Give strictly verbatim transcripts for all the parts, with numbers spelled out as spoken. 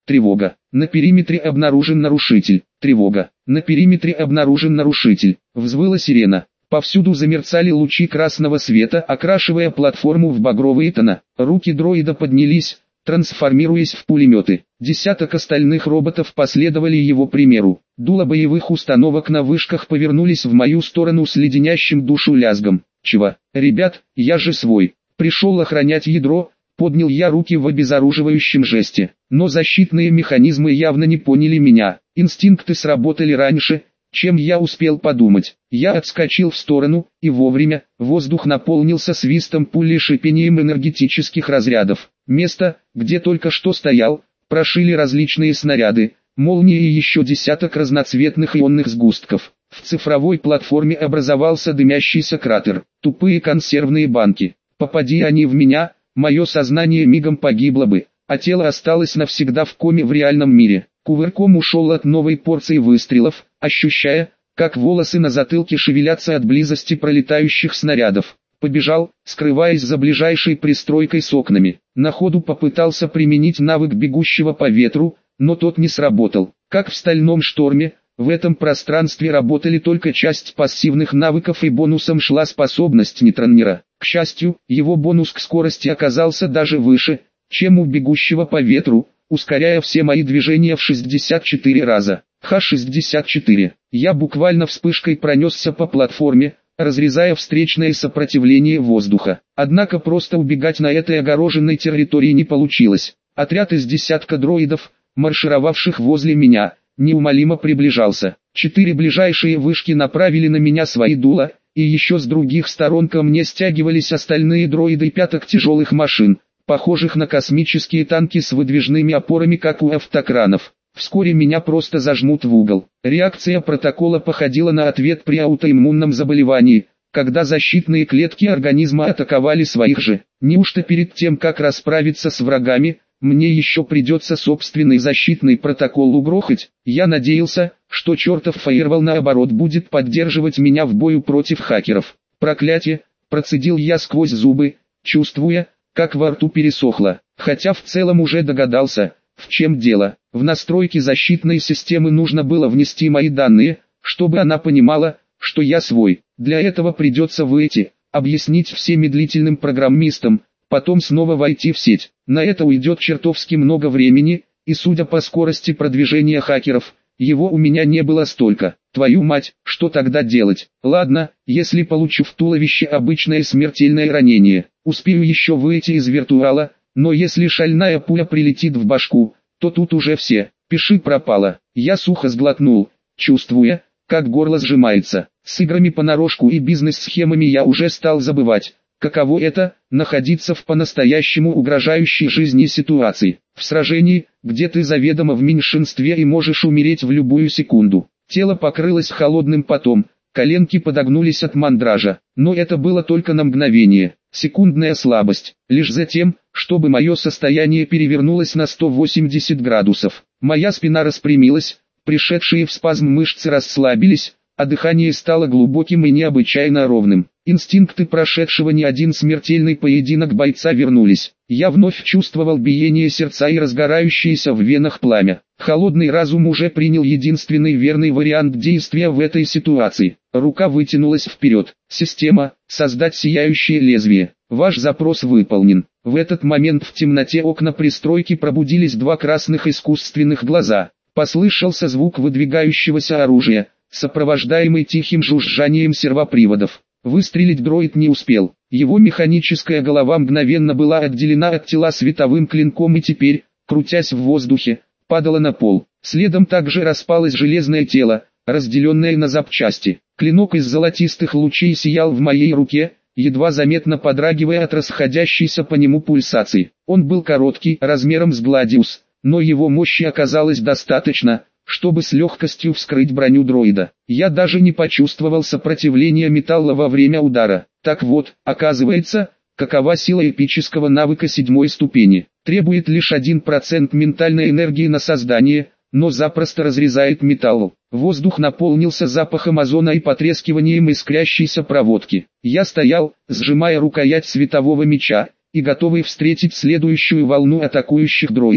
Тревога. На периметре обнаружен нарушитель. Тревога. На периметре обнаружен нарушитель. Взвыла сирена. Повсюду замерцали лучи красного света, окрашивая платформу в багровые тона. Руки дроида поднялись, трансформируясь в пулеметы. Десяток остальных роботов последовали его примеру. Дула боевых установок на вышках повернулись в мою сторону с леденящим душу лязгом. «Чего? Ребят, я же свой. Пришел охранять ядро», — поднял я руки в обезоруживающем жесте. Но защитные механизмы явно не поняли меня. Инстинкты сработали раньше, чем я успел подумать. Я отскочил в сторону, и вовремя. Воздух наполнился свистом пули и шипением энергетических разрядов. Место, где только что стоял, прошили различные снаряды, молнии и еще десяток разноцветных ионных сгустков. В цифровой платформе образовался дымящийся кратер. Тупые консервные банки. Попади они в меня, мое сознание мигом погибло бы, а тело осталось навсегда в коме в реальном мире. Кувырком ушел от новой порции выстрелов, ощущая, как волосы на затылке шевелятся от близости пролетающих снарядов. Побежал, скрываясь за ближайшей пристройкой с окнами. На ходу попытался применить навык бегущего по ветру, но тот не сработал. Как в стальном шторме, в этом пространстве работали только часть пассивных навыков и бонусом шла способность нейтронера. К счастью, его бонус к скорости оказался даже выше, чем у бегущего по ветру, ускоряя все мои движения в шестьдесят четыре раза. Ха шестьдесят четыре. Я буквально вспышкой пронесся по платформе, разрезая встречное сопротивление воздуха. Однако просто убегать на этой огороженной территории не получилось. Отряд из десятка дроидов, маршировавших возле меня, неумолимо приближался. Четыре ближайшие вышки направили на меня свои дула, и еще с других сторон ко мне стягивались остальные дроиды пяток тяжелых машин, похожих на космические танки с выдвижными опорами, как у автокранов. Вскоре меня просто зажмут в угол. Реакция протокола походила на ответ при аутоиммунном заболевании, когда защитные клетки организма атаковали своих же. Неужто перед тем, как расправиться с врагами, мне еще придется собственный защитный протокол угрохать? Я надеялся, что чертов фаервол наоборот будет поддерживать меня в бою против хакеров. Проклятие, процедил я сквозь зубы, чувствуя, как во рту пересохло, хотя в целом уже догадался, в чем дело. В настройки защитной системы нужно было внести мои данные, чтобы она понимала, что я свой. Для этого придется выйти, объяснить всем медлительным программистам, потом снова войти в сеть. На это уйдет чертовски много времени, и судя по скорости продвижения хакеров, его у меня не было столько. Твою мать, что тогда делать? Ладно, если получу в туловище обычное смертельное ранение, успею еще выйти из виртуала, но если шальная пуля прилетит в башку, то тут уже все, пиши пропало. Я сухо сглотнул, чувствуя, как горло сжимается. С играми понарошку и бизнес-схемами я уже стал забывать, каково это – находиться в по-настоящему угрожающей жизни ситуации. В сражении, где ты заведомо в меньшинстве и можешь умереть в любую секунду. Тело покрылось холодным потом, коленки подогнулись от мандража, но это было только на мгновение. Секундная слабость, лишь затем, чтобы мое состояние перевернулось на сто восемьдесят градусов. Моя спина распрямилась, пришедшие в спазм мышцы расслабились, а дыхание стало глубоким и необычайно ровным. Инстинкты прошедшего не один смертельный поединок бойца вернулись. Я вновь чувствовал биение сердца и разгорающееся в венах пламя. Холодный разум уже принял единственный верный вариант действия в этой ситуации. Рука вытянулась вперед. Система, создать сияющее лезвие. Ваш запрос выполнен. В этот момент в темноте окна пристройки пробудились два красных искусственных глаза. Послышался звук выдвигающегося оружия, сопровождаемый тихим жужжанием сервоприводов. Выстрелить дроид не успел. Его механическая голова мгновенно была отделена от тела световым клинком и теперь, крутясь в воздухе, падала на пол. Следом также распалось железное тело, разделенное на запчасти. Клинок из золотистых лучей сиял в моей руке, едва заметно подрагивая от расходящейся по нему пульсации. Он был короткий, размером с гладиус, но его мощи оказалось достаточно, чтобы с легкостью вскрыть броню дроида. Я даже не почувствовал сопротивления металла во время удара. Так вот, оказывается, какова сила эпического навыка седьмой ступени. Требует лишь один процент ментальной энергии на создание, но запросто разрезает металл. Воздух наполнился запахом озона и потрескиванием искрящейся проводки. Я стоял, сжимая рукоять светового меча, и готовый встретить следующую волну атакующих дроидов.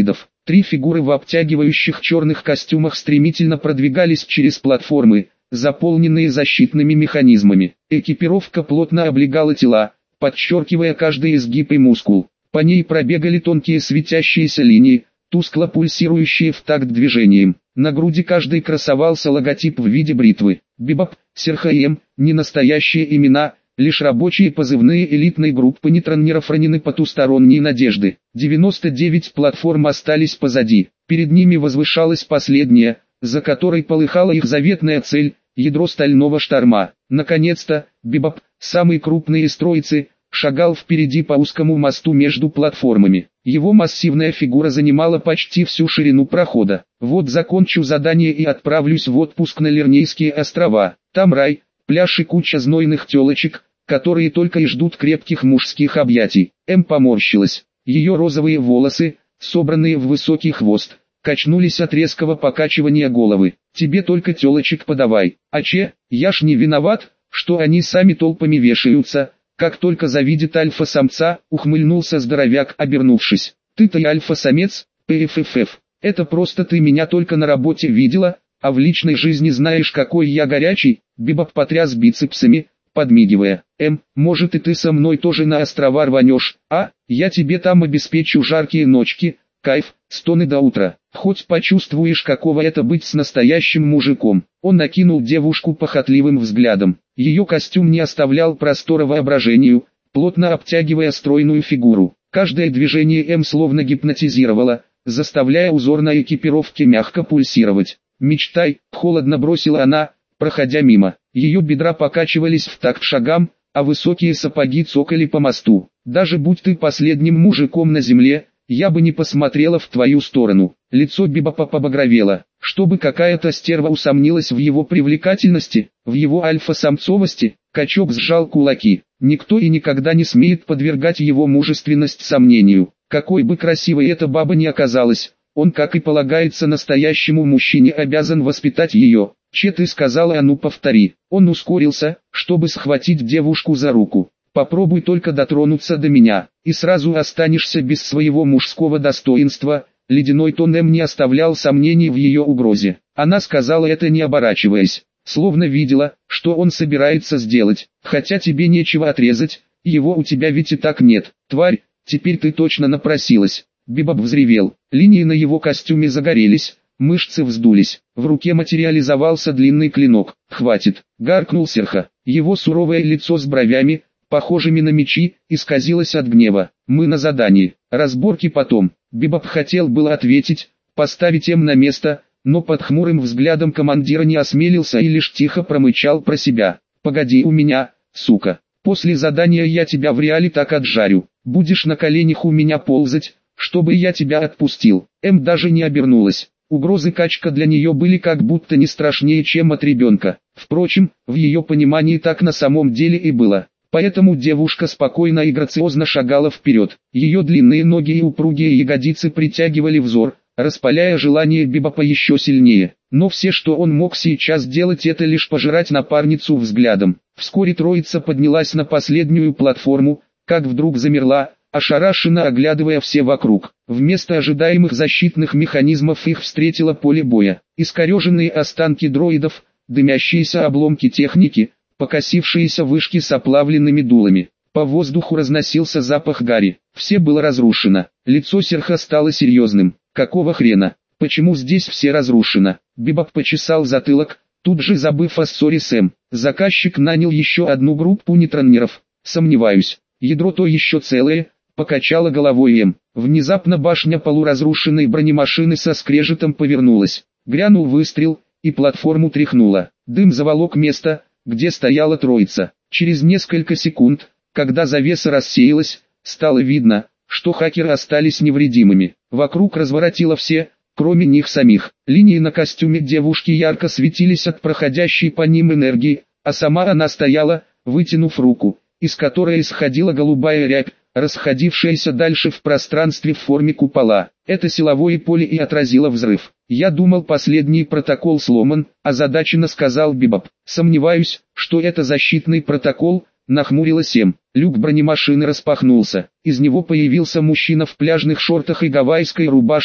Три фигуры в обтягивающих черных костюмах стремительно продвигались через платформы, заполненные защитными механизмами. Экипировка плотно облегала тела, подчеркивая каждый изгиб и мускул. По ней пробегали тонкие светящиеся линии, тускло пульсирующие в такт движением. На груди каждой красовался логотип в виде бритвы. Бибоп, Серха и М, не настоящие имена, лишь рабочие позывные элитной группы нейтронеров ранены потусторонние надежды. девяносто девять платформ остались позади. Перед ними возвышалась последняя, за которой полыхала их заветная цель – ядро стального шторма. Наконец-то, Бибоп, самый крупный из троицы, шагал впереди по узкому мосту между платформами. Его массивная фигура занимала почти всю ширину прохода. Вот закончу задание и отправлюсь в отпуск на Лернейские острова. Там рай, пляж и куча знойных телочек, которые только и ждут крепких мужских объятий. М поморщилась. Ее розовые волосы, собранные в высокий хвост, качнулись от резкого покачивания головы. Тебе только телочек подавай. А че, я ж не виноват, что они сами толпами вешаются. Как только завидит альфа-самца, ухмыльнулся здоровяк, обернувшись. Ты-то и альфа-самец, пффф. Это просто ты меня только на работе видела, а в личной жизни знаешь, какой я горячий. Бибоп потряс бицепсами, подмигивая. Эм, может и ты со мной тоже на острова рванешь, а? Я тебе там обеспечу жаркие ночки, кайф, стоны до утра. Хоть почувствуешь, каково это быть с настоящим мужиком. Он накинул девушку похотливым взглядом. Ее костюм не оставлял простора воображению, плотно обтягивая стройную фигуру. Каждое движение М словно гипнотизировало, заставляя узор на экипировке мягко пульсировать. «Мечтай», — холодно бросила она, проходя мимо. Ее бедра покачивались в такт шагам, а высокие сапоги цокали по мосту. «Даже будь ты последним мужиком на земле, я бы не посмотрела в твою сторону». Лицо Бибопа побагровело. Чтобы какая-то стерва усомнилась в его привлекательности, в его альфа-самцовости, качок сжал кулаки. Никто и никогда не смеет подвергать его мужественность сомнению. Какой бы красивой эта баба ни оказалась, он, как и полагается настоящему мужчине, обязан воспитать ее. «Че ты сказала, а ну повтори». Он ускорился, чтобы схватить девушку за руку. «Попробуй только дотронуться до меня, и сразу останешься без своего мужского достоинства». Ледяной тон М не оставлял сомнений в ее угрозе. Она сказала это, не оборачиваясь, словно видела, что он собирается сделать. «Хотя тебе нечего отрезать, его у тебя ведь и так нет. Тварь, теперь ты точно напросилась». Бибоп взревел. Линии на его костюме загорелись, мышцы вздулись. В руке материализовался длинный клинок. «Хватит», — гаркнул Серха. Его суровое лицо с бровями, похожими на мечи, исказилось от гнева. «Мы на задании, разборки потом». Бибоп хотел было ответить, поставить М на место, но под хмурым взглядом командира не осмелился и лишь тихо промычал про себя. «Погоди у меня, сука, после задания я тебя в реале так отжарю, будешь на коленях у меня ползать, чтобы я тебя отпустил». М даже не обернулась. Угрозы качка для нее были как будто не страшнее, чем от ребенка. Впрочем, в ее понимании так на самом деле и было. Поэтому девушка спокойно и грациозно шагала вперед. Ее длинные ноги и упругие ягодицы притягивали взор, распаляя желание Бибопа еще сильнее. Но все, что он мог сейчас делать, это лишь пожирать напарницу взглядом. Вскоре троица поднялась на последнюю платформу, как вдруг замерла, ошарашенно оглядывая все вокруг. Вместо ожидаемых защитных механизмов их встретило поле боя. Искореженные останки дроидов, дымящиеся обломки техники, покосившиеся вышки с оплавленными дулами. По воздуху разносился запах гари. Все было разрушено. Лицо Серха стало серьезным. «Какого хрена? Почему здесь все разрушено?» Бибоп почесал затылок, тут же забыв о ссоре с М. Заказчик нанял еще одну группу нейтронеров. «Сомневаюсь. Ядро то еще целое», — покачала головой М. Внезапно башня полуразрушенной бронемашины со скрежетом повернулась. Грянул выстрел, и платформу тряхнуло. Дым заволок место, где стояла троица. Через несколько секунд, когда завеса рассеялась, стало видно, что хакеры остались невредимыми. Вокруг разворотило все, кроме них самих. Линии на костюме девушки ярко светились от проходящей по ним энергии, а сама она стояла, вытянув руку, из которой исходила голубая рябь, расходившаяся дальше в пространстве в форме купола. Это силовое поле и отразило взрыв. «Я думал, последний протокол сломан», – озадаченно сказал Бибоп. «Сомневаюсь, что это защитный протокол», – нахмурилась М. Люк бронемашины распахнулся. Из него появился мужчина в пляжных шортах и гавайской рубашке,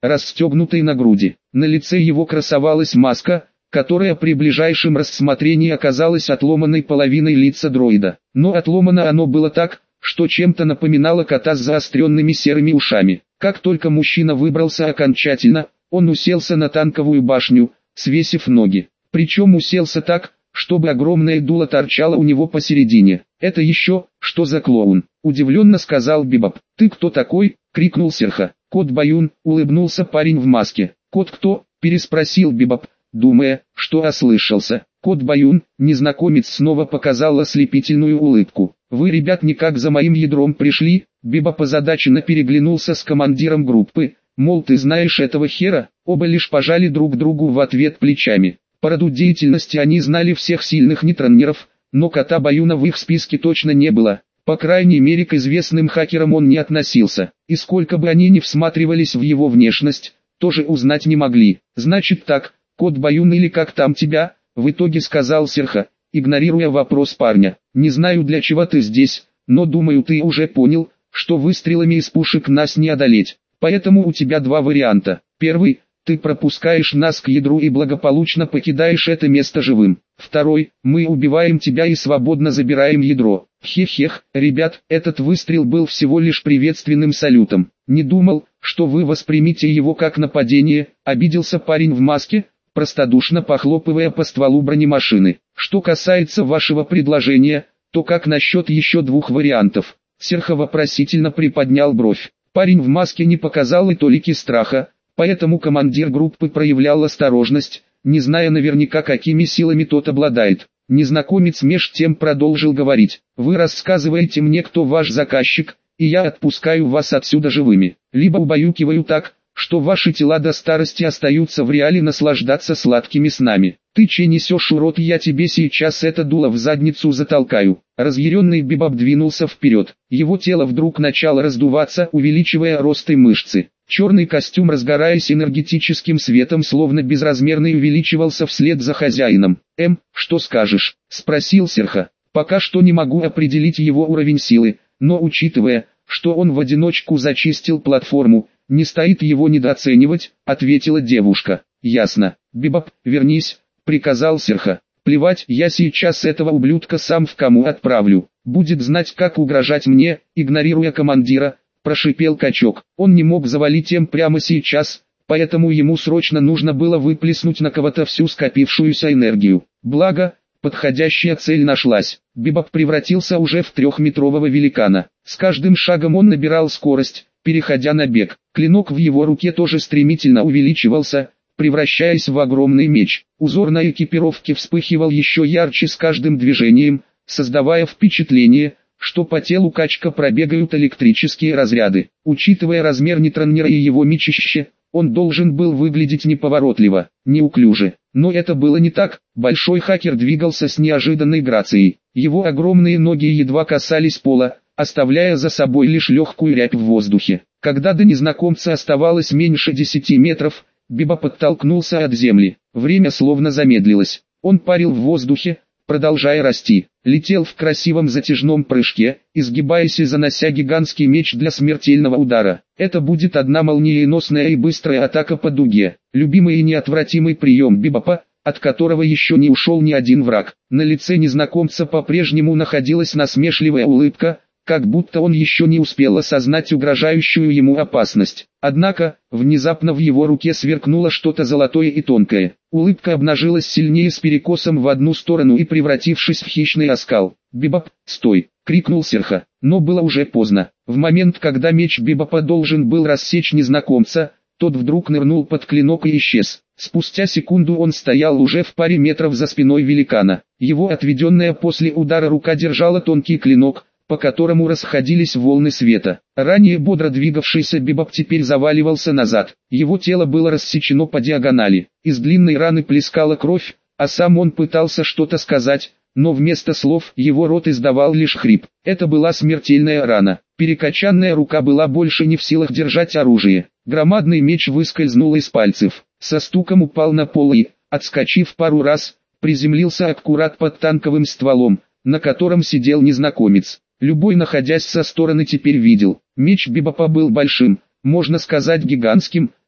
расстегнутой на груди. На лице его красовалась маска, которая при ближайшем рассмотрении оказалась отломанной половиной лица дроида. Но отломано оно было так, что чем-то напоминало кота с заостренными серыми ушами. Как только мужчина выбрался окончательно, он уселся на танковую башню, свесив ноги. Причем уселся так, чтобы огромное дуло торчало у него посередине. «Это еще, что за клоун?» – удивленно сказал Бибоп. «Ты кто такой?» – крикнул Серха. «Кот Баюн», – улыбнулся парень в маске. «Кот кто?» – переспросил Бибоп, думая, что ослышался. «Кот Баюн», – незнакомец снова показал ослепительную улыбку. «Вы, ребят, никак за моим ядром пришли?» Бибоп озадаченно переглянулся с командиром группы, мол, ты знаешь этого хера? Оба лишь пожали друг другу в ответ плечами. По роду деятельности они знали всех сильных нейтронеров, но кота Баюна в их списке точно не было. По крайней мере, к известным хакерам он не относился. И сколько бы они ни всматривались в его внешность, тоже узнать не могли. «Значит так, кот Баюн или как там тебя?» — в итоге сказал Серха, игнорируя вопрос парня. «Не знаю, для чего ты здесь, но думаю, ты уже понял, что выстрелами из пушек нас не одолеть. Поэтому у тебя два варианта. Первый — ты пропускаешь нас к ядру и благополучно покидаешь это место живым. Второй — мы убиваем тебя и свободно забираем ядро». Хех-хех, ребят, этот выстрел был всего лишь приветственным салютом. «Не думал, что вы воспримете его как нападение», — обиделся парень в маске, простодушно похлопывая по стволу бронемашины. «Что касается вашего предложения, то как насчет еще двух вариантов?» Серха вопросительно приподнял бровь. Парень в маске не показал и толики страха, поэтому командир группы проявлял осторожность, не зная наверняка, какими силами тот обладает. Незнакомец меж тем продолжил говорить. «Вы рассказываете мне, кто ваш заказчик, и я отпускаю вас отсюда живыми. Либо убаюкиваю так, что ваши тела до старости остаются в реале наслаждаться сладкими снами. Ты че несешь, урод, я тебе сейчас это дуло в задницу затолкаю». Разъяренный Бибоп двинулся вперед. Его тело вдруг начало раздуваться, увеличивая рост и мышцы. Черный костюм, разгораясь энергетическим светом, словно безразмерный, увеличивался вслед за хозяином. «Эм, что скажешь?» – спросил Серха. «Пока что не могу определить его уровень силы, но учитывая, что он в одиночку зачистил платформу, не стоит его недооценивать», — ответила девушка. «Ясно. Бибоп, вернись», — приказал Серха. «Плевать, я сейчас этого ублюдка сам в кому отправлю. Будет знать, как угрожать мне», — игнорируя командира, прошипел качок. Он не мог завалить им прямо сейчас, поэтому ему срочно нужно было выплеснуть на кого-то всю скопившуюся энергию. Благо, подходящая цель нашлась. Бибоп превратился уже в трехметрового великана. С каждым шагом он набирал скорость, переходя на бег. Клинок в его руке тоже стремительно увеличивался, превращаясь в огромный меч. Узор на экипировке вспыхивал еще ярче с каждым движением, создавая впечатление, что по телу качка пробегают электрические разряды. Учитывая размер нейтронера и его мечище, он должен был выглядеть неповоротливо, неуклюже. Но это было не так. Большой хакер двигался с неожиданной грацией. Его огромные ноги едва касались пола, оставляя за собой лишь легкую рябь в воздухе. Когда до незнакомца оставалось меньше десяти метров, Бибоп подтолкнулся от земли. Время словно замедлилось. Он парил в воздухе, продолжая расти. Летел в красивом затяжном прыжке, изгибаясь и занося гигантский меч для смертельного удара. Это будет одна молниеносная и быстрая атака по дуге. Любимый и неотвратимый прием Бибопа, от которого еще не ушел ни один враг. На лице незнакомца по-прежнему находилась насмешливая улыбка, как будто он еще не успел осознать угрожающую ему опасность. Однако, внезапно в его руке сверкнуло что-то золотое и тонкое. Улыбка обнажилась сильнее с перекосом в одну сторону и превратившись в хищный оскал. «Бибоп, стой!» — крикнул Серха. Но было уже поздно. В момент, когда меч Бибопа должен был рассечь незнакомца, тот вдруг нырнул под клинок и исчез. Спустя секунду он стоял уже в паре метров за спиной великана. Его отведенная после удара рука держала тонкий клинок, по которому расходились волны света. Ранее бодро двигавшийся Бибоп теперь заваливался назад. Его тело было рассечено по диагонали. Из длинной раны плескала кровь, а сам он пытался что-то сказать, но вместо слов его рот издавал лишь хрип. Это была смертельная рана. Перекачанная рука была больше не в силах держать оружие. Громадный меч выскользнул из пальцев. Со стуком упал на пол и, отскочив пару раз, приземлился аккурат под танковым стволом, на котором сидел незнакомец. Любой, находясь со стороны, теперь видел. Меч Бибопа был большим, можно сказать гигантским,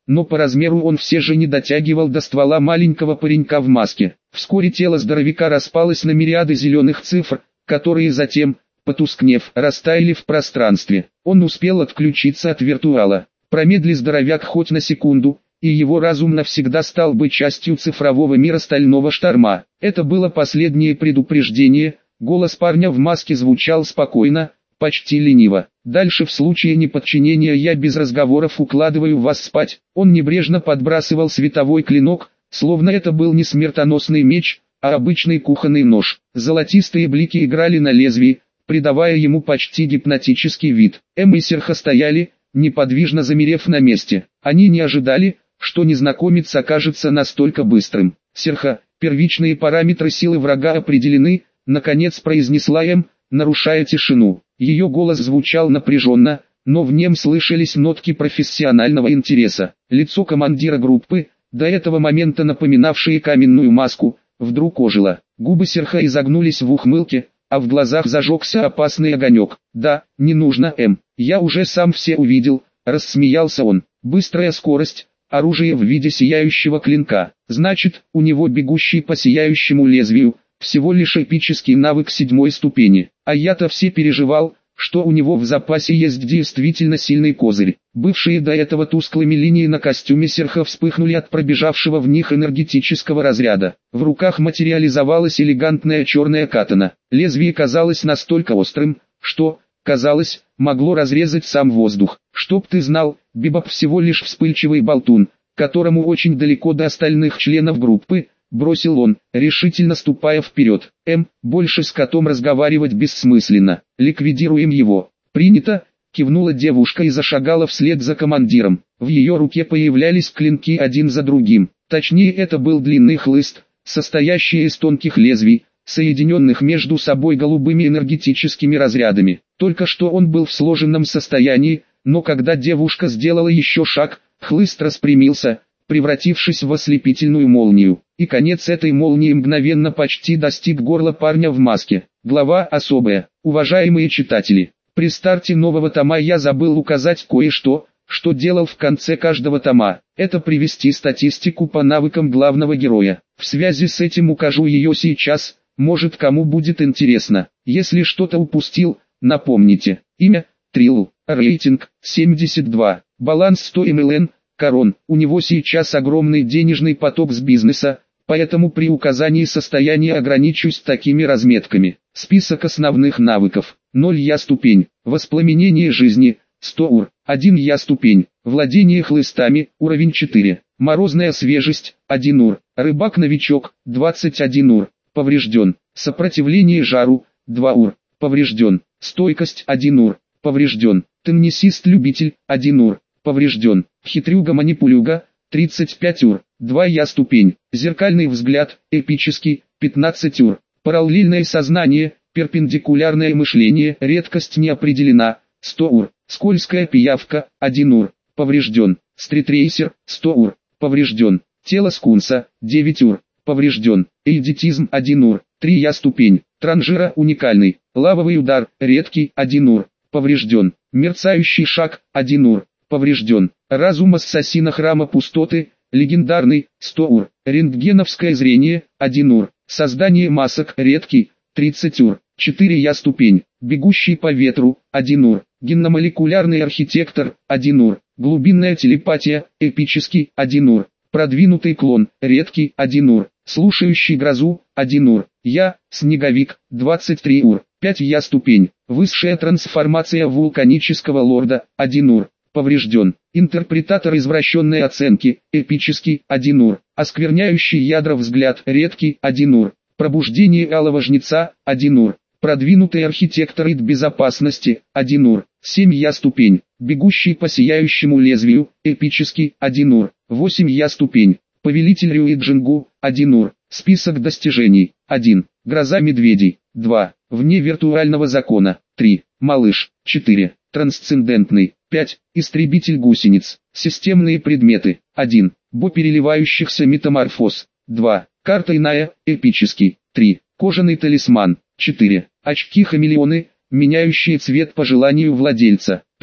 но по размеру он все же не дотягивал до ствола маленького паренька в маске. Вскоре тело здоровяка распалось на мириады зеленых цифр, которые затем, потускнев, растаяли в пространстве. Он успел отключиться от виртуала. Промедли здоровяк хоть на секунду, и его разум навсегда стал бы частью цифрового мира стального шторма. Это было последнее предупреждение. Голос парня в маске звучал спокойно, почти лениво. Дальше в случае неподчинения я без разговоров укладываю вас спать. Он небрежно подбрасывал световой клинок, словно это был не смертоносный меч, а обычный кухонный нож. Золотистые блики играли на лезвии, придавая ему почти гипнотический вид. Эм и Серха стояли, неподвижно замерев на месте. Они не ожидали, что незнакомец окажется настолько быстрым. Серха, первичные параметры силы врага определены, наконец произнесла Эм, нарушая тишину. Ее голос звучал напряженно, но в нем слышались нотки профессионального интереса. Лицо командира группы, до этого момента напоминавшее каменную маску, вдруг ожило. Губы Серха изогнулись в ухмылке, а в глазах зажегся опасный огонек. «Да, не нужно, Эм, я уже сам все увидел», — рассмеялся он. «Быстрая скорость, оружие в виде сияющего клинка. Значит, у него бегущий по сияющему лезвию, всего лишь эпический навык седьмой ступени. А я-то все переживал, что у него в запасе есть действительно сильный козырь». Бывшие до этого тусклыми линии на костюме Серха вспыхнули от пробежавшего в них энергетического разряда. В руках материализовалась элегантная черная катана. Лезвие казалось настолько острым, что, казалось, могло разрезать сам воздух. «Чтоб ты знал, Бибоп всего лишь вспыльчивый болтун, которому очень далеко до остальных членов группы», — бросил он, решительно ступая вперед. «Эм, больше с котом разговаривать бессмысленно. Ликвидируем его». «Принято», — кивнула девушка и зашагала вслед за командиром. В ее руке появлялись клинки один за другим. Точнее, это был длинный хлыст, состоящий из тонких лезвий, соединенных между собой голубыми энергетическими разрядами. Только что он был в сложенном состоянии, но когда девушка сделала еще шаг, хлыст распрямился, превратившись в ослепительную молнию. И конец этой молнии мгновенно почти достиг горла парня в маске. Глава особая. Уважаемые читатели, при старте нового тома я забыл указать кое-что, что делал в конце каждого тома. Это привести статистику по навыкам главного героя. В связи с этим укажу ее сейчас, может кому будет интересно. Если что-то упустил, напомните. Имя – Трилл, рейтинг – семьдесят два, баланс сто миллионов, корон. У него сейчас огромный денежный поток с бизнеса, поэтому при указании состояния ограничусь такими разметками. Список основных навыков. ноль Я ступень. Воспламенение жизни. сто ур. один Я ступень. Владение хлыстами. Уровень четыре. Морозная свежесть. один ур. Рыбак-новичок. двадцать один ур. Поврежден. Сопротивление жару. два ур. Поврежден. Стойкость. один ур. Поврежден. Теннисист-любитель. один ур. Поврежден. Хитрюга-манипулюга. тридцать пять ур. два Я ступень. Зеркальный взгляд. Эпический. пятнадцать ур. Параллельное сознание. Перпендикулярное мышление. Редкость не определена. сто ур. Скользкая пиявка. один ур. Поврежден. Стритрейсер. сто ур. Поврежден. Тело скунса. девять ур. Поврежден. Эйдитизм. один ур. три Я ступень. Транжира уникальный. Лавовый удар. Редкий. один ур. Поврежден. Мерцающий шаг. один ур. Поврежден. Разум ассасина храма пустоты. Легендарный. сто ур. Рентгеновское зрение. один ур. Создание масок. Редкий. тридцать ур. четыре Я ступень. Бегущий по ветру. один ур. Генномолекулярный архитектор. один ур. Глубинная телепатия. Эпический. один ур. Продвинутый клон. Редкий. один ур. Слушающий грозу. один ур. Я. Снеговик. двадцать три ур. пять Я ступень. Высшая трансформация вулканического лорда. один ур. Поврежден. Интерпретатор извращенной оценки. Эпический. один ур. Оскверняющий ядра взгляд. Редкий. один ур. Пробуждение алого жнеца. один ур. Продвинутый архитектор ид безопасности. один ур. семь Я ступень. Бегущий по сияющему лезвию. Эпический. один ур. восемь Я ступень. Повелитель Рюиджингу. один ур. Список достижений. один. Гроза медведей. два. Вне виртуального закона. три. Малыш. четыре. Трансцендентный. пять. Истребитель гусениц. Системные предметы. один. Бо переливающихся метаморфоз. два. Карта иная. Эпический. три. Кожаный талисман. четыре. Очки-хамелеоны, меняющие цвет по желанию владельца. пять.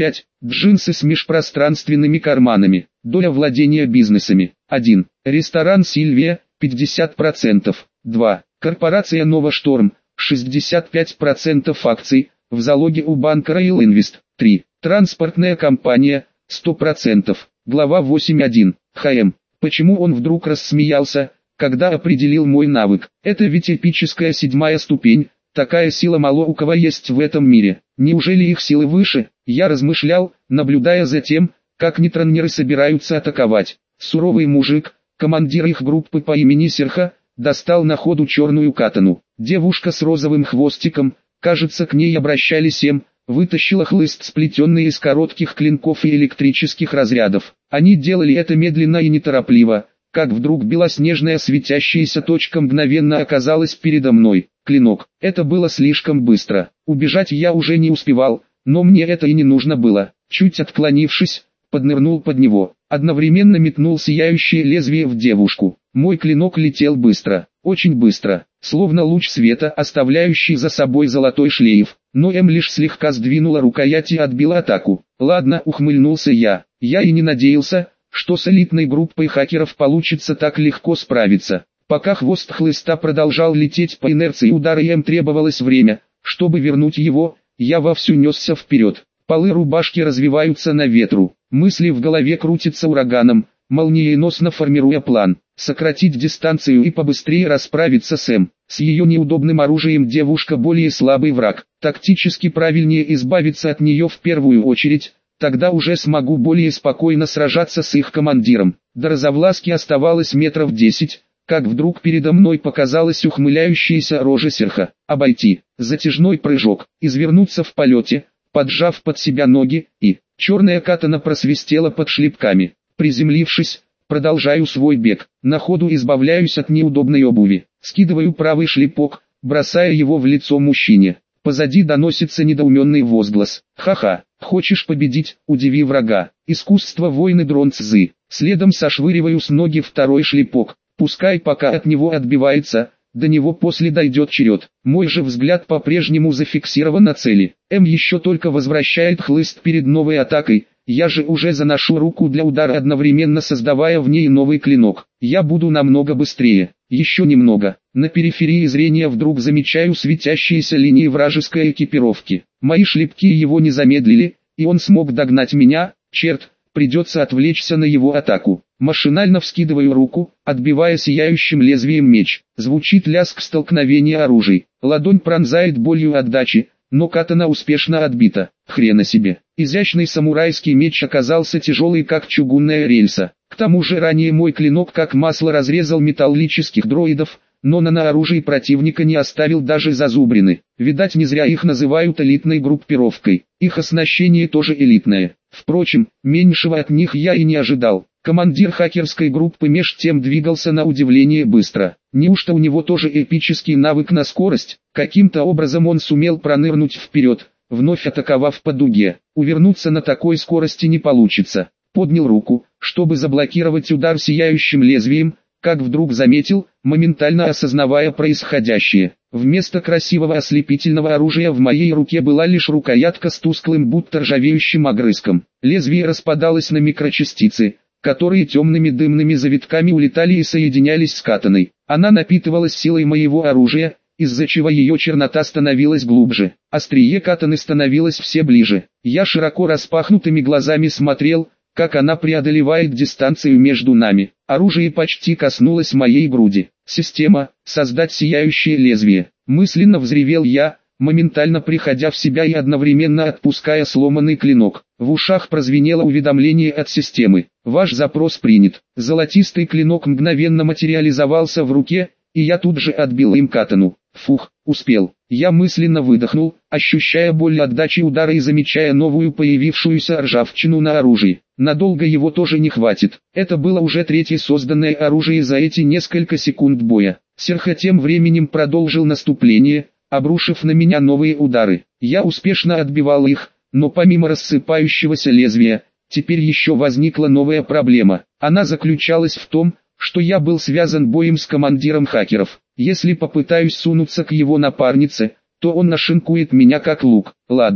пять. Джинсы с межпространственными карманами. Доля владения бизнесами. один. Ресторан Сильвия, пятьдесят процентов. два. Корпорация Нова Шторм, шестьдесят пять процентов акций, в залоге у банка Rail Invest. три. Транспортная компания, сто процентов. Глава восемь один. ХМ. Почему он вдруг рассмеялся, когда определил мой навык? Это ведь эпическая седьмая ступень, такая сила мало у кого есть в этом мире. Неужели их силы выше? Я размышлял, наблюдая за тем, как нейтронеры собираются атаковать. Суровый мужик, командир их группы по имени Серха, достал на ходу черную катану. Девушка с розовым хвостиком, кажется, к ней обращались М, вытащила хлыст, сплетенный из коротких клинков и электрических разрядов. Они делали это медленно и неторопливо, как вдруг белоснежная светящаяся точка мгновенно оказалась передо мной. Клинок. Это было слишком быстро. Убежать я уже не успевал, но мне это и не нужно было. Чуть отклонившись, поднырнул под него. Одновременно метнул сияющее лезвие в девушку. Мой клинок летел быстро, очень быстро, словно луч света, оставляющий за собой золотой шлейф. Но М лишь слегка сдвинула рукоять и отбила атаку. Ладно, ухмыльнулся я. Я и не надеялся, что с элитной группой хакеров получится так легко справиться. Пока хвост хлыста продолжал лететь по инерции удара, и М требовалось время, чтобы вернуть его, я вовсю несся вперед. Полы рубашки развиваются на ветру, мысли в голове крутятся ураганом, молниеносно формируя план. Сократить дистанцию и побыстрее расправиться с М. С ее неудобным оружием девушка более слабый враг. Тактически правильнее избавиться от нее в первую очередь, тогда уже смогу более спокойно сражаться с их командиром. До Розовласки оставалось метров десять, как вдруг передо мной показалась ухмыляющаяся рожа Серха. Обойти, затяжной прыжок, извернуться в полете, поджав под себя ноги, и черная катана просвистела под шлепками. Приземлившись, продолжаю свой бег, на ходу избавляюсь от неудобной обуви, скидываю правый шлепок, бросая его в лицо мужчине. Позади доносится недоуменный возглас. Ха-ха, хочешь победить, удиви врага. Искусство войны Дрон Цзы. Следом сошвыриваю с ноги второй шлепок, пускай пока от него отбивается, до него после дойдет черед. Мой же взгляд по-прежнему зафиксирован на цели. М еще только возвращает хлыст перед новой атакой, я же уже заношу руку для удара, одновременно создавая в ней новый клинок. Я буду намного быстрее. Еще немного. На периферии зрения вдруг замечаю светящиеся линии вражеской экипировки. Мои шлепки его не замедлили, и он смог догнать меня. Черт, придется отвлечься на его атаку. Машинально вскидываю руку, отбивая сияющим лезвием меч. Звучит лязг столкновения оружий. Ладонь пронзает болью отдачи, но катана успешно отбита. Хрена себе. Изящный самурайский меч оказался тяжелый, как чугунная рельса. К тому же ранее мой клинок как масло разрезал металлических дроидов, но на оружии противника не оставил даже зазубрины. Видать, не зря их называют элитной группировкой. Их оснащение тоже элитное. Впрочем, меньшего от них я и не ожидал. Командир хакерской группы меж тем двигался на удивление быстро. Неужто у него тоже эпический навык на скорость? Каким-то образом он сумел пронырнуть вперед, вновь атаковав по дуге. Увернуться на такой скорости не получится. Поднял руку, чтобы заблокировать удар сияющим лезвием, как вдруг заметил, моментально осознавая происходящее. Вместо красивого ослепительного оружия в моей руке была лишь рукоятка с тусклым, будто ржавеющим огрызком. Лезвие распадалось на микрочастицы, которые темными дымными завитками улетали и соединялись с катаной. Она напитывалась силой моего оружия, из-за чего ее чернота становилась глубже. Острие катаны становилось все ближе. Я широко распахнутыми глазами смотрел, как она преодолевает дистанцию между нами. Оружие почти коснулось моей груди. Система, создать сияющее лезвие. Мысленно взревел я, моментально приходя в себя и одновременно отпуская сломанный клинок. В ушах прозвенело уведомление от системы. Ваш запрос принят. Золотистый клинок мгновенно материализовался в руке, и я тут же отбил им катану. Фух, успел. Я мысленно выдохнул, ощущая боль отдачи удара и замечая новую появившуюся ржавчину на оружии. Надолго его тоже не хватит. Это было уже третье созданное оружие за эти несколько секунд боя. Серха тем временем продолжил наступление, обрушив на меня новые удары. Я успешно отбивал их, но помимо рассыпающегося лезвия, теперь еще возникла новая проблема. Она заключалась в том, что я был связан боем с командиром хакеров. Если попытаюсь сунуться к его напарнице, то он нашинкует меня как лук. Ладно,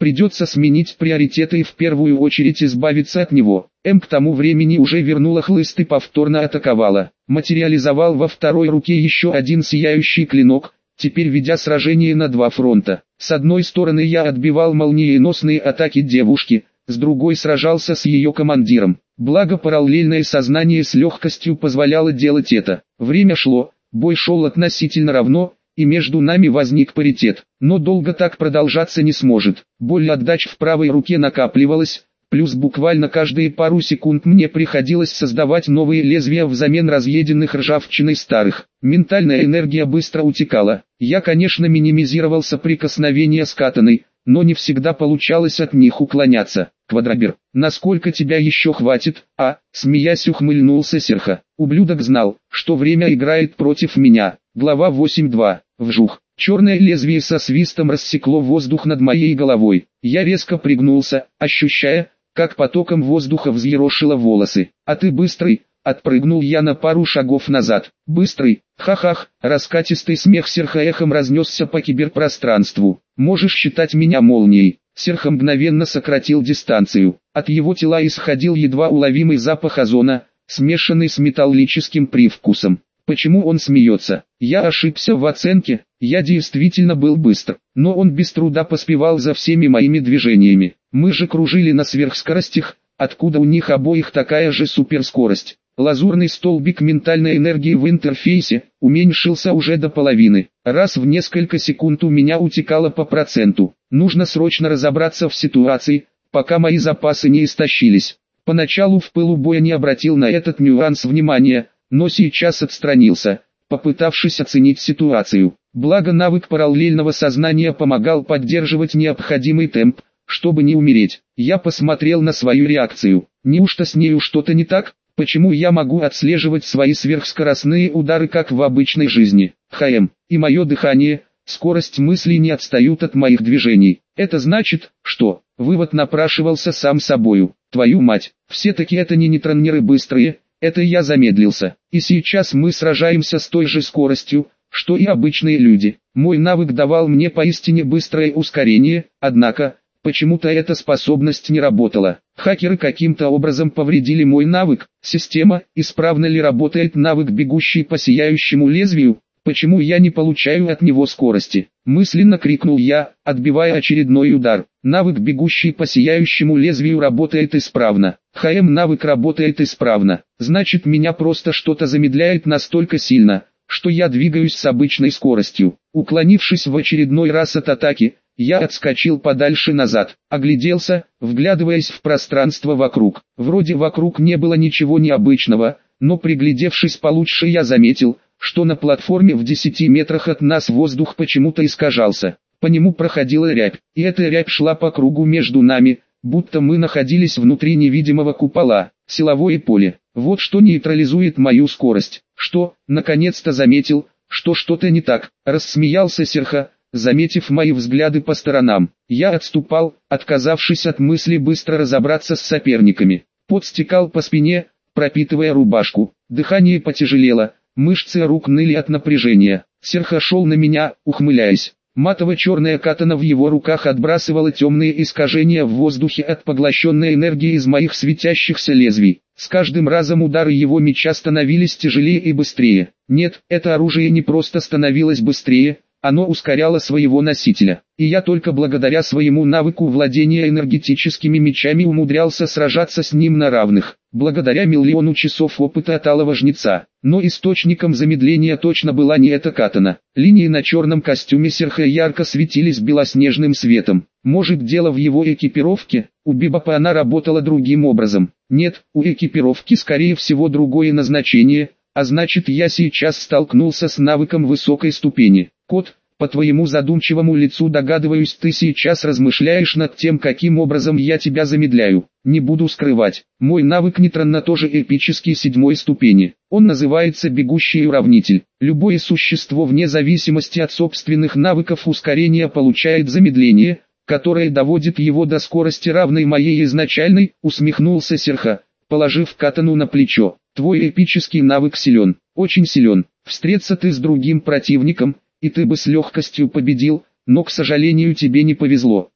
Придется сменить приоритеты и в первую очередь избавиться от него. М к тому времени уже вернула хлыст и повторно атаковала. Материализовал во второй руке еще один сияющий клинок, теперь ведя сражение на два фронта. С одной стороны я отбивал молниеносные атаки девушки, с другой сражался с ее командиром. Благо параллельное сознание с легкостью позволяло делать это. Время шло, бой шел относительно равно, и между нами возник паритет. Но долго так продолжаться не сможет. Боль отдач в правой руке накапливалась, плюс буквально каждые пару секунд мне приходилось создавать новые лезвия взамен разъеденных ржавчиной старых. Ментальная энергия быстро утекала. Я, конечно, минимизировал соприкосновения с катаной, но не всегда получалось от них уклоняться. Квадрабер, насколько тебя еще хватит? А, смеясь ухмыльнулся Серха. Ублюдок знал, что время играет против меня. Глава восемь два. Вжух. Черное лезвие со свистом рассекло воздух над моей головой. Я резко пригнулся, ощущая, как потоком воздуха взъерошило волосы. А ты быстрый? Отпрыгнул я на пару шагов назад. Быстрый, ха-хах, раскатистый смех Серха эхом разнесся по киберпространству. Можешь считать меня молнией. Серха мгновенно сократил дистанцию. От его тела исходил едва уловимый запах озона, смешанный с металлическим привкусом. Почему он смеется? Я ошибся в оценке, я действительно был быстр, но он без труда поспевал за всеми моими движениями. Мы же кружили на сверхскоростях, откуда у них обоих такая же суперскорость. Лазурный столбик ментальной энергии в интерфейсе уменьшился уже до половины. Раз в несколько секунд у меня утекало по проценту. Нужно срочно разобраться в ситуации, пока мои запасы не истощились. Поначалу в пылу боя не обратил на этот нюанс внимания, но сейчас отстранился, попытавшись оценить ситуацию. Благо навык параллельного сознания помогал поддерживать необходимый темп, чтобы не умереть. Я посмотрел на свою реакцию. Неужто с нею что-то не так? Почему я могу отслеживать свои сверхскоростные удары как в обычной жизни? ХМ. И мое дыхание, скорость мыслей не отстают от моих движений. Это значит, что... Вывод напрашивался сам собою. Твою мать, все-таки это не нейтронеры быстрые. Это я замедлился, и сейчас мы сражаемся с той же скоростью, что и обычные люди. Мой навык давал мне поистине быстрое ускорение, однако, почему-то эта способность не работала. Хакеры каким-то образом повредили мой навык. Система, исправно ли работает навык, бегущий по сияющему лезвию? Почему я не получаю от него скорости? Мысленно крикнул я, отбивая очередной удар. Навык, бегущий по сияющему лезвию, работает исправно. ХМ навык работает исправно. Значит, меня просто что-то замедляет настолько сильно, что я двигаюсь с обычной скоростью. Уклонившись в очередной раз от атаки, я отскочил подальше назад, огляделся, вглядываясь в пространство вокруг. Вроде вокруг не было ничего необычного, но приглядевшись получше я заметил, что на платформе в десяти метрах от нас воздух почему-то искажался. По нему проходила рябь, и эта рябь шла по кругу между нами, будто мы находились внутри невидимого купола. Силовое поле. Вот что нейтрализует мою скорость. Что, наконец-то заметил, что что-то не так. Рассмеялся Серха, заметив мои взгляды по сторонам. Я отступал, отказавшись от мысли быстро разобраться с соперниками. Пот стекал по спине, пропитывая рубашку. Дыхание потяжелело. Мышцы рук ныли от напряжения. Серха шел на меня, ухмыляясь. Матово-черная катана в его руках отбрасывала темные искажения в воздухе от поглощенной энергии из моих светящихся лезвий. С каждым разом удары его меча становились тяжелее и быстрее. Нет, это оружие не просто становилось быстрее, оно ускоряло своего носителя. И я только благодаря своему навыку владения энергетическими мечами умудрялся сражаться с ним на равных. Благодаря миллиону часов опыта от алого жнеца. Но источником замедления точно была не эта катана. Линии на черном костюме Серха ярко светились белоснежным светом. Может, дело в его экипировке? У Бибопа она работала другим образом. Нет, у экипировки скорее всего другое назначение, а значит, я сейчас столкнулся с навыком высокой ступени. Кот, по твоему задумчивому лицу догадываюсь, ты сейчас размышляешь над тем, каким образом я тебя замедляю. Не буду скрывать, мой навык нейтрона тоже эпический седьмой ступени. Он называется бегущий уравнитель. Любое существо вне зависимости от собственных навыков ускорения получает замедление, которое доводит его до скорости равной моей изначальной, усмехнулся Серха, положив катану на плечо. Твой эпический навык силен, очень силен. Встреться ты с другим противником, и ты бы с легкостью победил, но, к сожалению, тебе не повезло.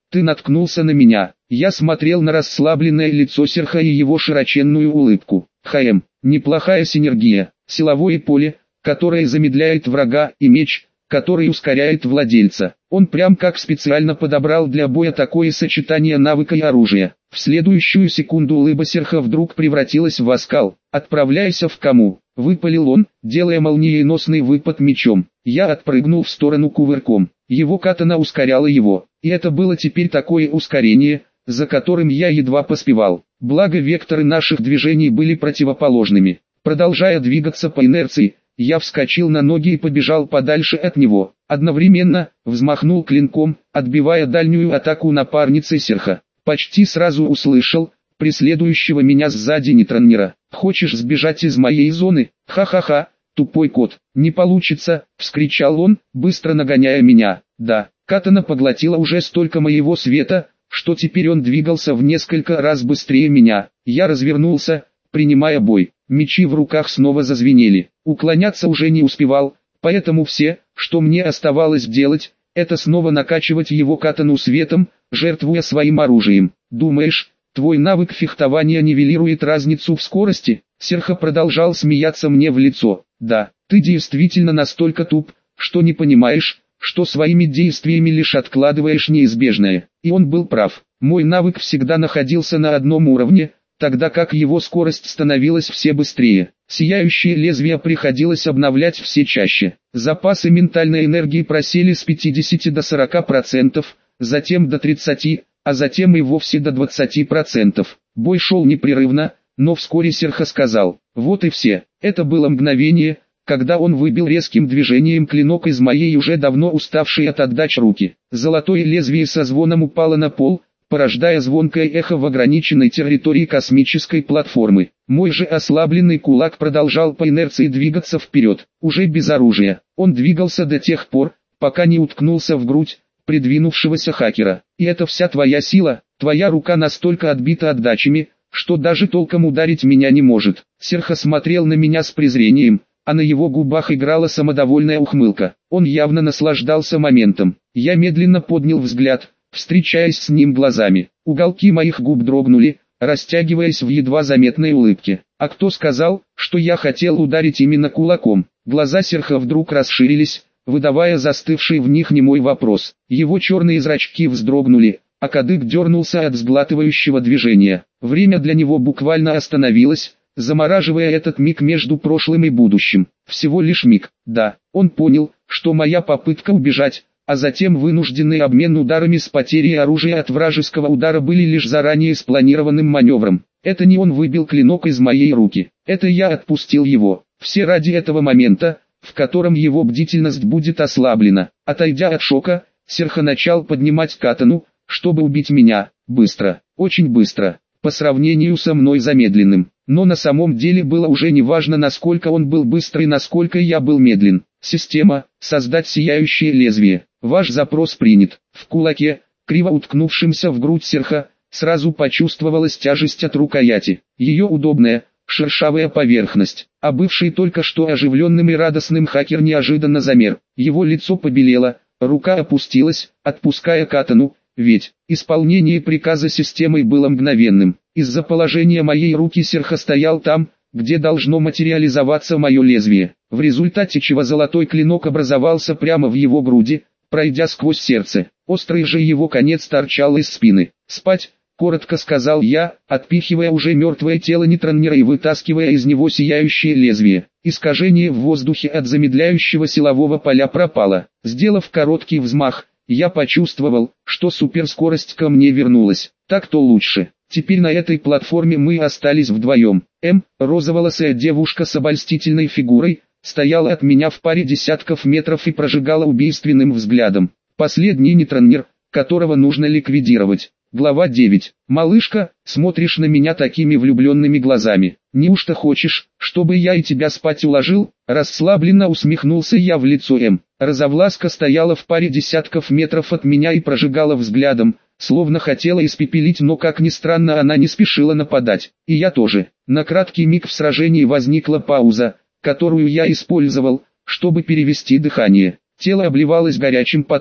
Ты наткнулся на меня. Я смотрел на расслабленное лицо Серха и его широченную улыбку. ХМ. Неплохая синергия. Силовое поле, которое замедляет врага, и меч, который ускоряет владельца. Он прям как специально подобрал для боя такое сочетание навыка и оружия. В следующую секунду улыба Серха вдруг превратилась в оскал. «Отправляйся в кому!» — выпалил он, делая молниеносный выпад мечом. Я отпрыгнул в сторону кувырком. Его катана ускоряла его. И это было теперь такое ускорение, за которым я едва поспевал. Благо векторы наших движений были противоположными. Продолжая двигаться по инерции, я вскочил на ноги и побежал подальше от него. Одновременно взмахнул клинком, отбивая дальнюю атаку напарницы Серха. Почти сразу услышал преследующего меня сзади нетроннера. «Хочешь сбежать из моей зоны? Ха-ха-ха, тупой кот, не получится!» — вскричал он, быстро нагоняя меня. Да, катана поглотила уже столько моего света, что теперь он двигался в несколько раз быстрее меня. Я развернулся, принимая бой. Мечи в руках снова зазвенели. Уклоняться уже не успевал, поэтому все, что мне оставалось делать, это снова накачивать его катану светом, жертвуя своим оружием. «Думаешь, твой навык фехтования нивелирует разницу в скорости?» Серха продолжал смеяться мне в лицо. «Да, ты действительно настолько туп, что не понимаешь, что своими действиями лишь откладываешь неизбежное». И он был прав. Мой навык всегда находился на одном уровне, тогда как его скорость становилась все быстрее. Сияющее лезвие приходилось обновлять все чаще. Запасы ментальной энергии просели с пятидесяти до сорока процентов, затем до тридцати, а затем и вовсе до двадцати процентов. Бой шел непрерывно, но вскоре Серха сказал: «Вот и все». Это было мгновение, когда он выбил резким движением клинок из моей уже давно уставшей от отдач руки. Золотое лезвие со звоном упало на пол, порождая звонкое эхо в ограниченной территории космической платформы. Мой же ослабленный кулак продолжал по инерции двигаться вперед, уже без оружия. Он двигался до тех пор, пока не уткнулся в грудь придвинувшегося хакера. «И это вся твоя сила? Твоя рука настолько отбита отдачами, что даже толком ударить меня не может». Серха смотрел на меня с презрением, а на его губах играла самодовольная ухмылка. Он явно наслаждался моментом. Я медленно поднял взгляд, встречаясь с ним глазами. Уголки моих губ дрогнули, растягиваясь в едва заметной улыбке. «А кто сказал, что я хотел ударить именно кулаком?» Глаза Серха вдруг расширились, выдавая застывший в них немой вопрос. Его черные зрачки вздрогнули, а кадык дернулся от сглатывающего движения. Время для него буквально остановилось, замораживая этот миг между прошлым и будущим. Всего лишь миг. Да, он понял, что моя попытка убежать, а затем вынужденный обмен ударами с потерей оружия от вражеского удара были лишь заранее спланированным маневром. Это не он выбил клинок из моей руки, это я отпустил его. Все ради этого момента, в котором его бдительность будет ослаблена. Отойдя от шока, Серха начал поднимать катану, чтобы убить меня, быстро, очень быстро, по сравнению со мной замедленным. Но на самом деле было уже не важно, насколько он был быстр и насколько я был медлен. Система, создать сияющее лезвие. Ваш запрос принят. В кулаке, криво уткнувшимся в грудь Серха, сразу почувствовалась тяжесть от рукояти. Ее удобная, шершавая поверхность. А бывший только что оживленным и радостным хакер неожиданно замер. Его лицо побелело, рука опустилась, отпуская катану, ведь исполнение приказа системой было мгновенным. Из-за положения моей руки Серха стоял там, где должно материализоваться мое лезвие, в результате чего золотой клинок образовался прямо в его груди, пройдя сквозь сердце. Острый же его конец торчал из спины. «Спать», — коротко сказал я, отпихивая уже мертвое тело нетроннера и вытаскивая из него сияющее лезвие. Искажение в воздухе от замедляющего силового поля пропало. Сделав короткий взмах, я почувствовал, что суперскорость ко мне вернулась. Так-то лучше. Теперь на этой платформе мы остались вдвоем. М, розоволосая девушка с обольстительной фигурой, стояла от меня в паре десятков метров и прожигала убийственным взглядом. Последний нетроннер, которого нужно ликвидировать. Глава девять. «Малышка, смотришь на меня такими влюбленными глазами. Неужто хочешь, чтобы я и тебя спать уложил?» Расслабленно усмехнулся я в лицо М. Розовласка стояла в паре десятков метров от меня и прожигала взглядом, словно хотела испепелить, но как ни странно она не спешила нападать. И я тоже. На краткий миг в сражении возникла пауза, которую я использовал, чтобы перевести дыхание. Тело обливалось горячим потом,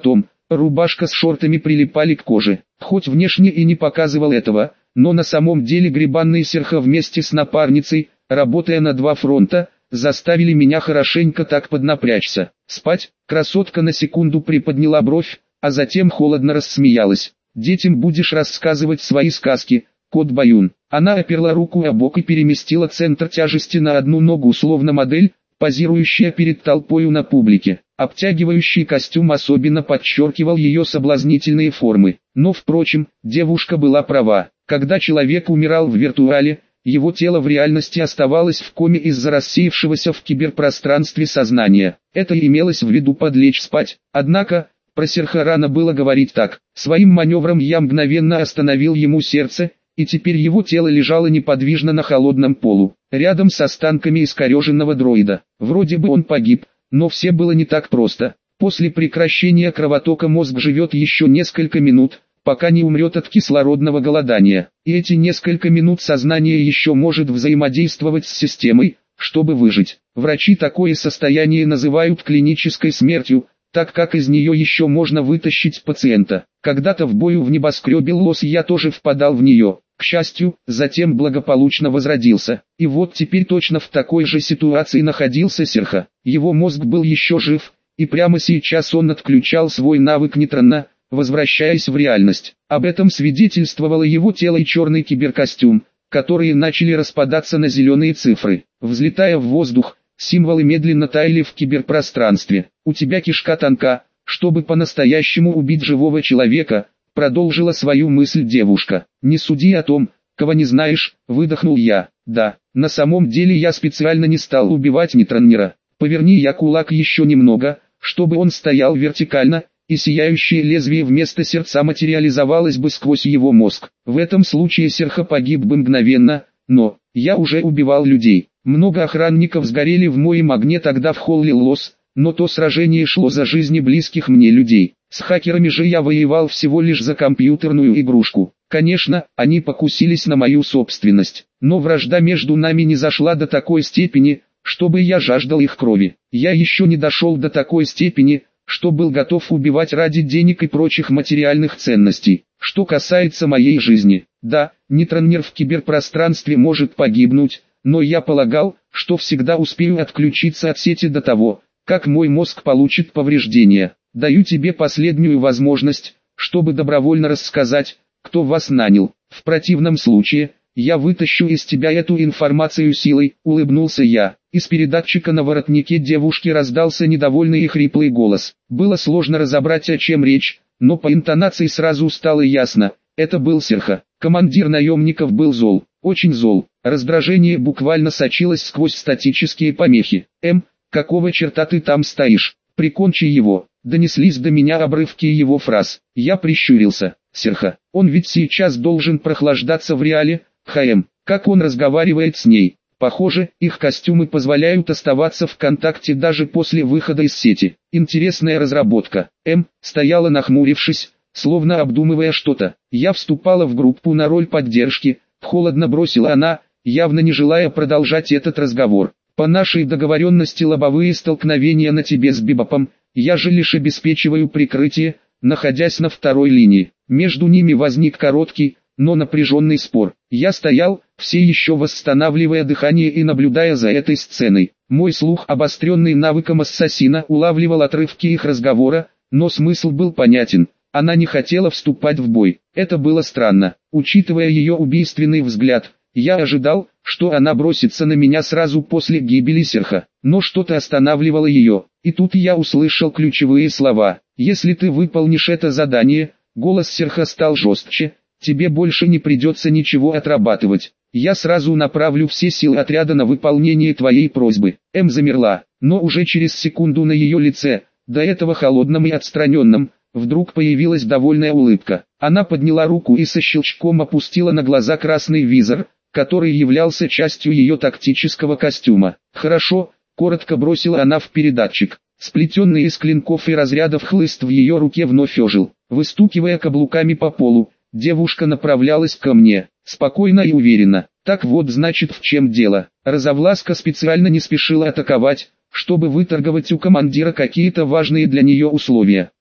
Рубашка с шортами прилипали к коже. Хоть внешне и не показывал этого, но на самом деле гребанный Серхо вместе с напарницей, работая на два фронта, заставили меня хорошенько так поднапрячься. Спать? Красотка на секунду приподняла бровь, а затем холодно рассмеялась. Детям будешь рассказывать свои сказки, кот Баюн. Она оперла руку о бок и переместила центр тяжести на одну ногу, словно модель, позирующая перед толпою на публике. Обтягивающий костюм особенно подчеркивал ее соблазнительные формы. Но впрочем, девушка была права. Когда человек умирал в виртуале, его тело в реальности оставалось в коме из-за рассеявшегося в киберпространстве сознания. Это имелось в виду подлечь спать. Однако, про Серхо рано было говорить так. Своим маневром я мгновенно остановил ему сердце, и теперь его тело лежало неподвижно на холодном полу, рядом с останками искореженного дроида. Вроде бы он погиб, но все было не так просто. После прекращения кровотока мозг живет еще несколько минут, пока не умрет от кислородного голодания. И эти несколько минут сознание еще может взаимодействовать с системой, чтобы выжить. Врачи такое состояние называют клинической смертью, так как из нее еще можно вытащить пациента. Когда-то в бою в небоскребе Лос я тоже впадал в нее. К счастью, затем благополучно возродился. И вот теперь точно в такой же ситуации находился Серхо. Его мозг был еще жив, и прямо сейчас он отключал свой навык нейтрона, возвращаясь в реальность. Об этом свидетельствовало его тело и черный киберкостюм, которые начали распадаться на зеленые цифры. Взлетая в воздух, символы медленно таяли в киберпространстве. «У тебя кишка тонка, чтобы по-настоящему убить живого человека», продолжила свою мысль девушка. «Не суди о том, кого не знаешь», выдохнул я. «Да, на самом деле я специально не стал убивать нейтронера. Поверни я кулак еще немного, чтобы он стоял вертикально, и сияющее лезвие вместо сердца материализовалось бы сквозь его мозг. В этом случае Серхо погиб бы мгновенно, но я уже убивал людей. Много охранников сгорели в моем огне тогда в холле Лос, но то сражение шло за жизни близких мне людей. С хакерами же я воевал всего лишь за компьютерную игрушку. Конечно, они покусились на мою собственность, но вражда между нами не зашла до такой степени, чтобы я жаждал их крови. Я еще не дошел до такой степени, что был готов убивать ради денег и прочих материальных ценностей. Что касается моей жизни, да, нейтронер в киберпространстве может погибнуть, но я полагал, что всегда успею отключиться от сети до того, как мой мозг получит повреждения. Даю тебе последнюю возможность, чтобы добровольно рассказать, кто вас нанял. В противном случае, я вытащу из тебя эту информацию силой, улыбнулся я. Из передатчика на воротнике девушки раздался недовольный и хриплый голос. Было сложно разобрать, о чем речь, но по интонации сразу стало ясно. Это был Серхо. Командир наемников был зол, очень зол. Раздражение буквально сочилось сквозь статические помехи. «Эм, какого черта ты там стоишь? Прикончи его!» Донеслись до меня обрывки его фраз. Я прищурился. Серхо, он ведь сейчас должен прохлаждаться в реале. ХМ, как он разговаривает с ней. Похоже, их костюмы позволяют оставаться в контакте даже после выхода из сети. Интересная разработка. М, стояла нахмурившись, словно обдумывая что-то. Я вступала в группу на роль поддержки, холодно бросила она, явно не желая продолжать этот разговор. По нашей договоренности лобовые столкновения на тебе с Бибопом, я же лишь обеспечиваю прикрытие, находясь на второй линии. Между ними возник короткий, но напряженный спор. Я стоял, все еще восстанавливая дыхание и наблюдая за этой сценой. Мой слух, обостренный навыком ассасина, улавливал отрывки их разговора, но смысл был понятен. Она не хотела вступать в бой. Это было странно. Учитывая ее убийственный взгляд, я ожидал, что она бросится на меня сразу после гибели Серхо. Но что-то останавливало ее. И тут я услышал ключевые слова. «Если ты выполнишь это задание», голос Серхо стал жестче, «тебе больше не придется ничего отрабатывать. Я сразу направлю все силы отряда на выполнение твоей просьбы». М замерла, но уже через секунду на ее лице, до этого холодном и отстраненном, вдруг появилась довольная улыбка. Она подняла руку и со щелчком опустила на глаза красный визор, который являлся частью ее тактического костюма. «Хорошо», — коротко бросила она в передатчик. Сплетенный из клинков и разрядов хлыст в ее руке вновь ожил. Выстукивая каблуками по полу, девушка направлялась ко мне, спокойно и уверенно. Так вот, значит, в чем дело. Розовласка специально не спешила атаковать, чтобы выторговать у командира какие-то важные для нее условия.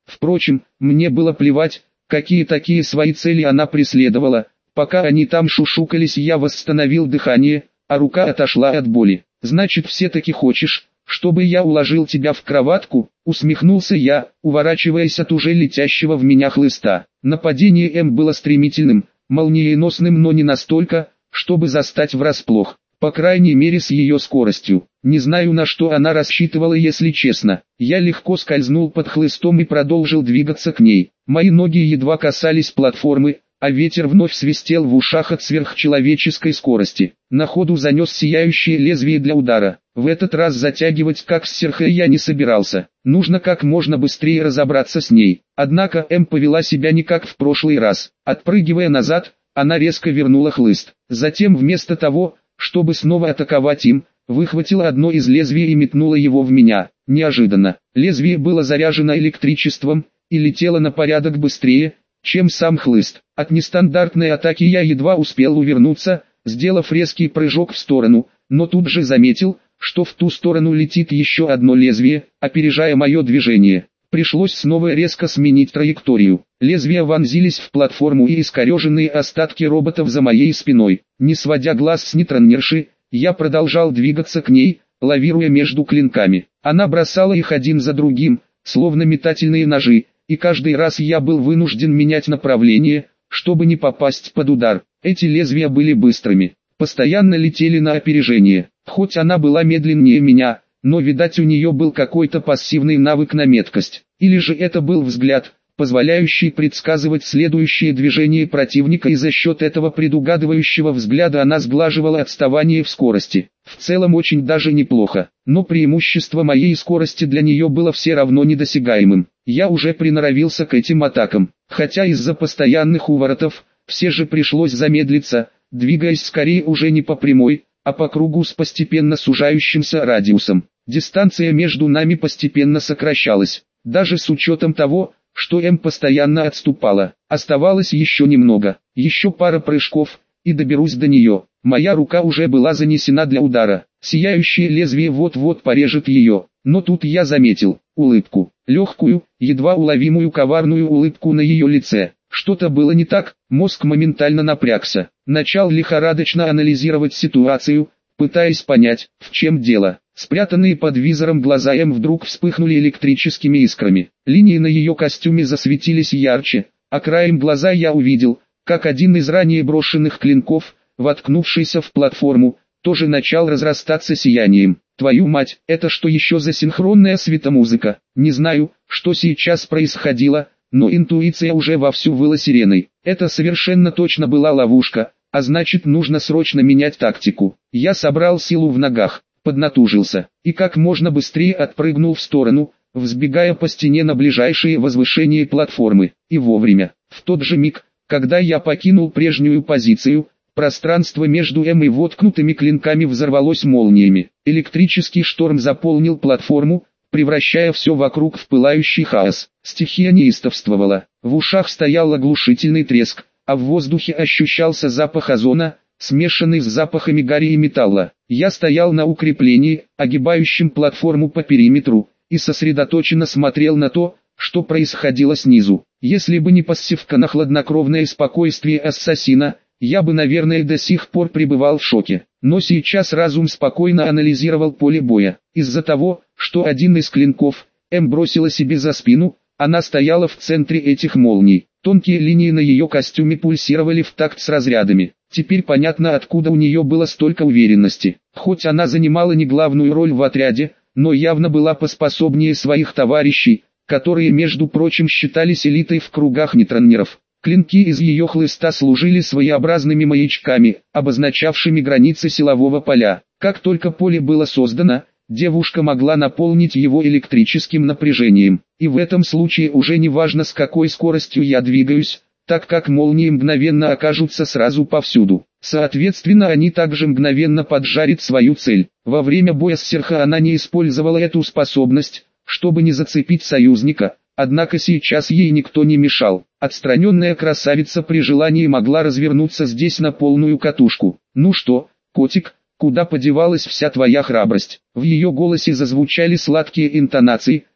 Впрочем, мне было плевать, какие такие свои цели она преследовала. Пока они там шушукались, я восстановил дыхание, а рука отошла от боли. «Значит, все-таки хочешь, чтобы я уложил тебя в кроватку?» — усмехнулся я, уворачиваясь от уже летящего в меня хлыста. Нападение М было стремительным, молниеносным, но не настолько, чтобы застать врасплох. По крайней мере с ее скоростью. Не знаю, на что она рассчитывала, если честно. Я легко скользнул под хлыстом и продолжил двигаться к ней. Мои ноги едва касались платформы, а ветер вновь свистел в ушах от сверхчеловеческой скорости. На ходу занес сияющее лезвие для удара. В этот раз затягивать как с Серхой я не собирался. Нужно как можно быстрее разобраться с ней. Однако М повела себя не как в прошлый раз. Отпрыгивая назад, она резко вернула хлыст. Затем вместо того, чтобы снова атаковать им, выхватила одно из лезвий и метнула его в меня. Неожиданно, лезвие было заряжено электричеством и летело на порядок быстрее, чем сам хлыст. От нестандартной атаки я едва успел увернуться, сделав резкий прыжок в сторону, но тут же заметил, что в ту сторону летит еще одно лезвие, опережая мое движение. Пришлось снова резко сменить траекторию. Лезвия вонзились в платформу и искореженные остатки роботов за моей спиной. Не сводя глаз с нейронерши, я продолжал двигаться к ней, лавируя между клинками. Она бросала их один за другим, словно метательные ножи, и каждый раз я был вынужден менять направление, чтобы не попасть под удар. Эти лезвия были быстрыми, постоянно летели на опережение. Хоть она была медленнее меня, но видать, у нее был какой-то пассивный навык на меткость. Или же это был взгляд, позволяющий предсказывать следующие движения противника, и за счет этого предугадывающего взгляда она сглаживала отставание в скорости. В целом очень даже неплохо, но преимущество моей скорости для нее было все равно недосягаемым. Я уже приноровился к этим атакам, хотя из-за постоянных уворотов, все же пришлось замедлиться, двигаясь скорее уже не по прямой, а по кругу с постепенно сужающимся радиусом. Дистанция между нами постепенно сокращалась, даже с учетом того, что М постоянно отступала. Оставалось еще немного, еще пара прыжков, и доберусь до нее. Моя рука уже была занесена для удара, сияющее лезвие вот-вот порежет ее. Но тут я заметил улыбку, легкую, едва уловимую коварную улыбку на ее лице. Что-то было не так, мозг моментально напрягся. Начал лихорадочно анализировать ситуацию, пытаясь понять, в чем дело. Спрятанные под визором глаза М вдруг вспыхнули электрическими искрами. Линии на ее костюме засветились ярче, а краем глаза я увидел, как один из ранее брошенных клинков, воткнувшийся в платформу, тоже начал разрастаться сиянием. Твою мать, это что еще за синхронная светомузыка? Не знаю, что сейчас происходило, но интуиция уже вовсю выла сиреной. Это совершенно точно была ловушка, а значит, нужно срочно менять тактику. Я собрал силу в ногах, поднатужился, и как можно быстрее отпрыгнул в сторону, взбегая по стене на ближайшие возвышения платформы. И вовремя, в тот же миг, когда я покинул прежнюю позицию, пространство между М и воткнутыми клинками взорвалось молниями. Электрический шторм заполнил платформу, превращая все вокруг в пылающий хаос. Стихия неистовствовала, в ушах стоял оглушительный треск, а в воздухе ощущался запах озона, смешанный с запахами гари и металла. Я стоял на укреплении, огибающем платформу по периметру, и сосредоточенно смотрел на то, что происходило снизу. Если бы не пассивка на хладнокровное спокойствие ассасина, я бы, наверное, до сих пор пребывал в шоке. Но сейчас разум спокойно анализировал поле боя. Из-за того, что один из клинков, М бросила себе за спину, она стояла в центре этих молний. Тонкие линии на ее костюме пульсировали в такт с разрядами. Теперь понятно, откуда у нее было столько уверенности. Хоть она занимала не главную роль в отряде, но явно была поспособнее своих товарищей, которые, между прочим, считались элитой в кругах нейтронеров. Клинки из ее хлыста служили своеобразными маячками, обозначавшими границы силового поля. Как только поле было создано, девушка могла наполнить его электрическим напряжением. И в этом случае уже не важно, с какой скоростью я двигаюсь, так как молнии мгновенно окажутся сразу повсюду. Соответственно, они также мгновенно поджарят свою цель. Во время боя с Серха она не использовала эту способность, чтобы не зацепить союзника, однако сейчас ей никто не мешал. Отстраненная красавица при желании могла развернуться здесь на полную катушку. «Ну что, котик, куда подевалась вся твоя храбрость?» В ее голосе зазвучали сладкие интонации,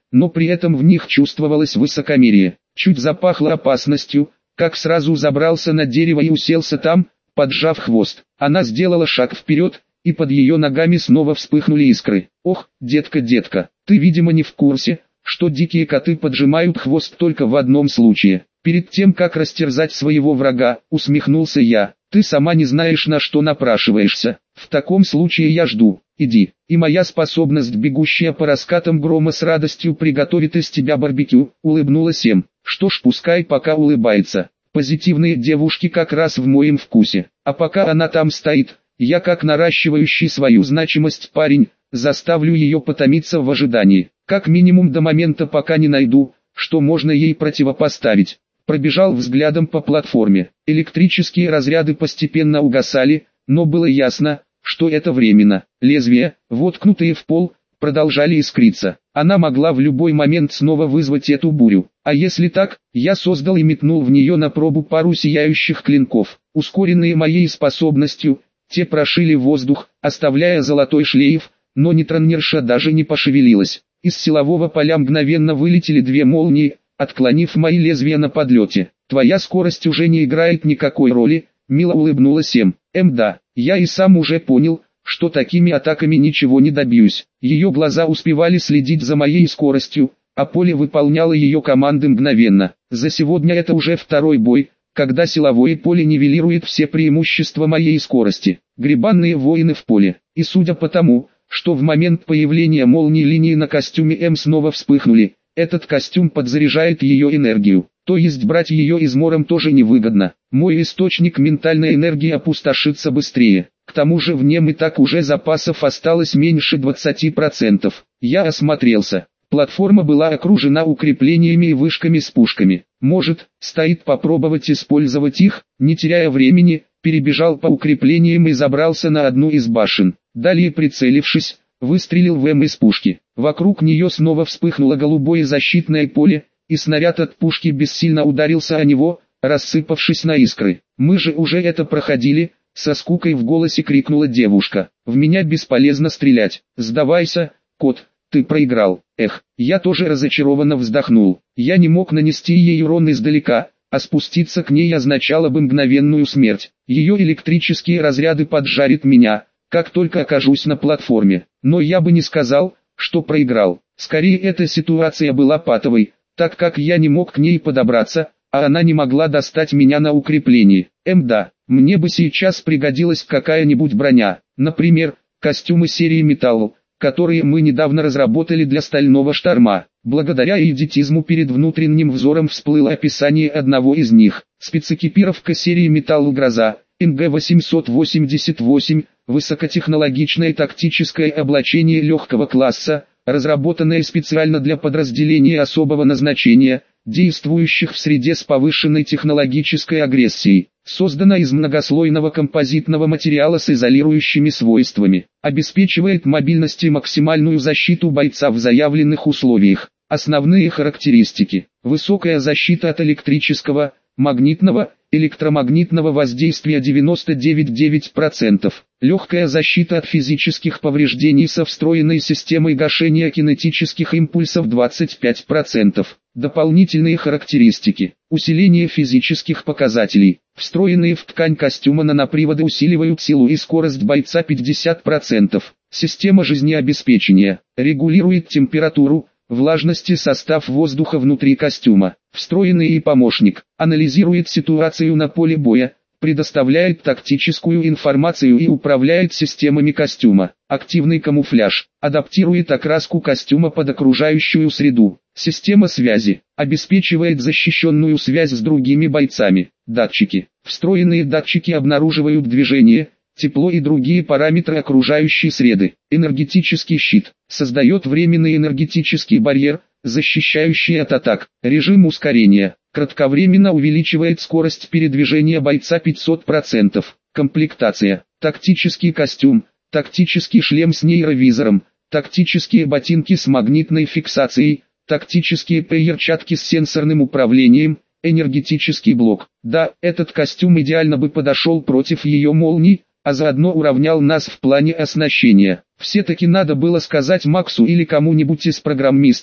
но при этом в них чувствовалось высокомерие. Чуть запахло опасностью, как сразу забрался на дерево и уселся там, поджав хвост. Она сделала шаг вперед, и под ее ногами снова вспыхнули искры. «Ох, детка, детка, ты видимо не в курсе, что дикие коты поджимают хвост только в одном случае. Перед тем как растерзать своего врага», — усмехнулся я, — «ты сама не знаешь, на что напрашиваешься. В таком случае я жду, иди, и моя способность, бегущая по раскатам грома, с радостью приготовит из тебя барбекю», — улыбнулась Эм. «Что ж, пускай пока улыбается. Позитивные девушки как раз в моем вкусе. А пока она там стоит, я, как наращивающий свою значимость парень, заставлю ее потомиться в ожидании. Как минимум до момента, пока не найду, что можно ей противопоставить». Пробежал взглядом по платформе. Электрические разряды постепенно угасали, но было ясно, что это временно. Лезвия, воткнутые в пол, продолжали искриться. Она могла в любой момент снова вызвать эту бурю. А если так, я создал и метнул в нее на пробу пару сияющих клинков. Ускоренные моей способностью, те прошили воздух, оставляя золотой шлейф, но нейтронерша даже не пошевелилась. Из силового поля мгновенно вылетели две молнии, отклонив мои лезвия на подлете. «Твоя скорость уже не играет никакой роли», — мило улыбнулась Эм. «Эм, да, я и сам уже понял, что такими атаками ничего не добьюсь». Ее глаза успевали следить за моей скоростью, а поле выполняло ее команды мгновенно. За сегодня это уже второй бой, когда силовое поле нивелирует все преимущества моей скорости. Гребанные воины в поле. И судя по тому, что в момент появления молнии линии на костюме Эм снова вспыхнули, этот костюм подзаряжает ее энергию, то есть брать ее измором тоже невыгодно. Мой источник ментальной энергии опустошится быстрее. К тому же в нем и так уже запасов осталось меньше двадцати процентов. Я осмотрелся. Платформа была окружена укреплениями и вышками с пушками. Может, стоит попробовать использовать их, не теряя времени, перебежал по укреплениям и забрался на одну из башен. Далее, прицелившись, выстрелил в Эм из пушки. Вокруг нее снова вспыхнуло голубое защитное поле, и снаряд от пушки бессильно ударился о него, рассыпавшись на искры. «Мы же уже это проходили», — со скукой в голосе крикнула девушка. «В меня бесполезно стрелять. Сдавайся, кот, ты проиграл». Эх, я тоже разочарованно вздохнул. Я не мог нанести ей урон издалека, а спуститься к ней означало бы мгновенную смерть. Ее электрические разряды поджарят меня, как только окажусь на платформе. Но я бы не сказал, что проиграл. Скорее, эта ситуация была патовой, так как я не мог к ней подобраться, а она не могла достать меня на укреплении. Эм, да, мне бы сейчас пригодилась какая-нибудь броня, например, костюмы серии Metal, которые мы недавно разработали для Стального Шторма. Благодаря идиотизму перед внутренним взором всплыло описание одного из них. Спецэкипировка серии Metal Гроза, Эн Гэ восемьсот восемьдесят восемь, высокотехнологичное тактическое облачение легкого класса, разработанное специально для подразделений особого назначения, действующих в среде с повышенной технологической агрессией. Создана из многослойного композитного материала с изолирующими свойствами. Обеспечивает мобильность и максимальную защиту бойца в заявленных условиях. Основные характеристики. Высокая защита от электрического, магнитного, электромагнитного воздействия девяносто девять целых девять десятых процента. Легкая защита от физических повреждений со встроенной системой гашения кинетических импульсов двадцать пять процентов. Дополнительные характеристики. Усиление физических показателей. Встроенные в ткань костюма наноприводы усиливают силу и скорость бойца пятьдесят процентов. Система жизнеобеспечения. Регулирует температуру, влажность и состав воздуха внутри костюма. Встроенный и помощник. Анализирует ситуацию на поле боя, предоставляет тактическую информацию и управляет системами костюма. Активный камуфляж. Адаптирует окраску костюма под окружающую среду. Система связи. Обеспечивает защищенную связь с другими бойцами. Датчики. Встроенные датчики обнаруживают движение, тепло и другие параметры окружающей среды. Энергетический щит. Создает временный энергетический барьер, защищающий от атак. Режим ускорения. Кратковременно увеличивает скорость передвижения бойца пятьсот процентов. Комплектация. Тактический костюм, тактический шлем с нейровизором, тактические ботинки с магнитной фиксацией, тактические перчатки с сенсорным управлением, энергетический блок. Да, этот костюм идеально бы подошел против ее молний, а заодно уравнял нас в плане оснащения. Все-таки надо было сказать Максу или кому-нибудь из программистов,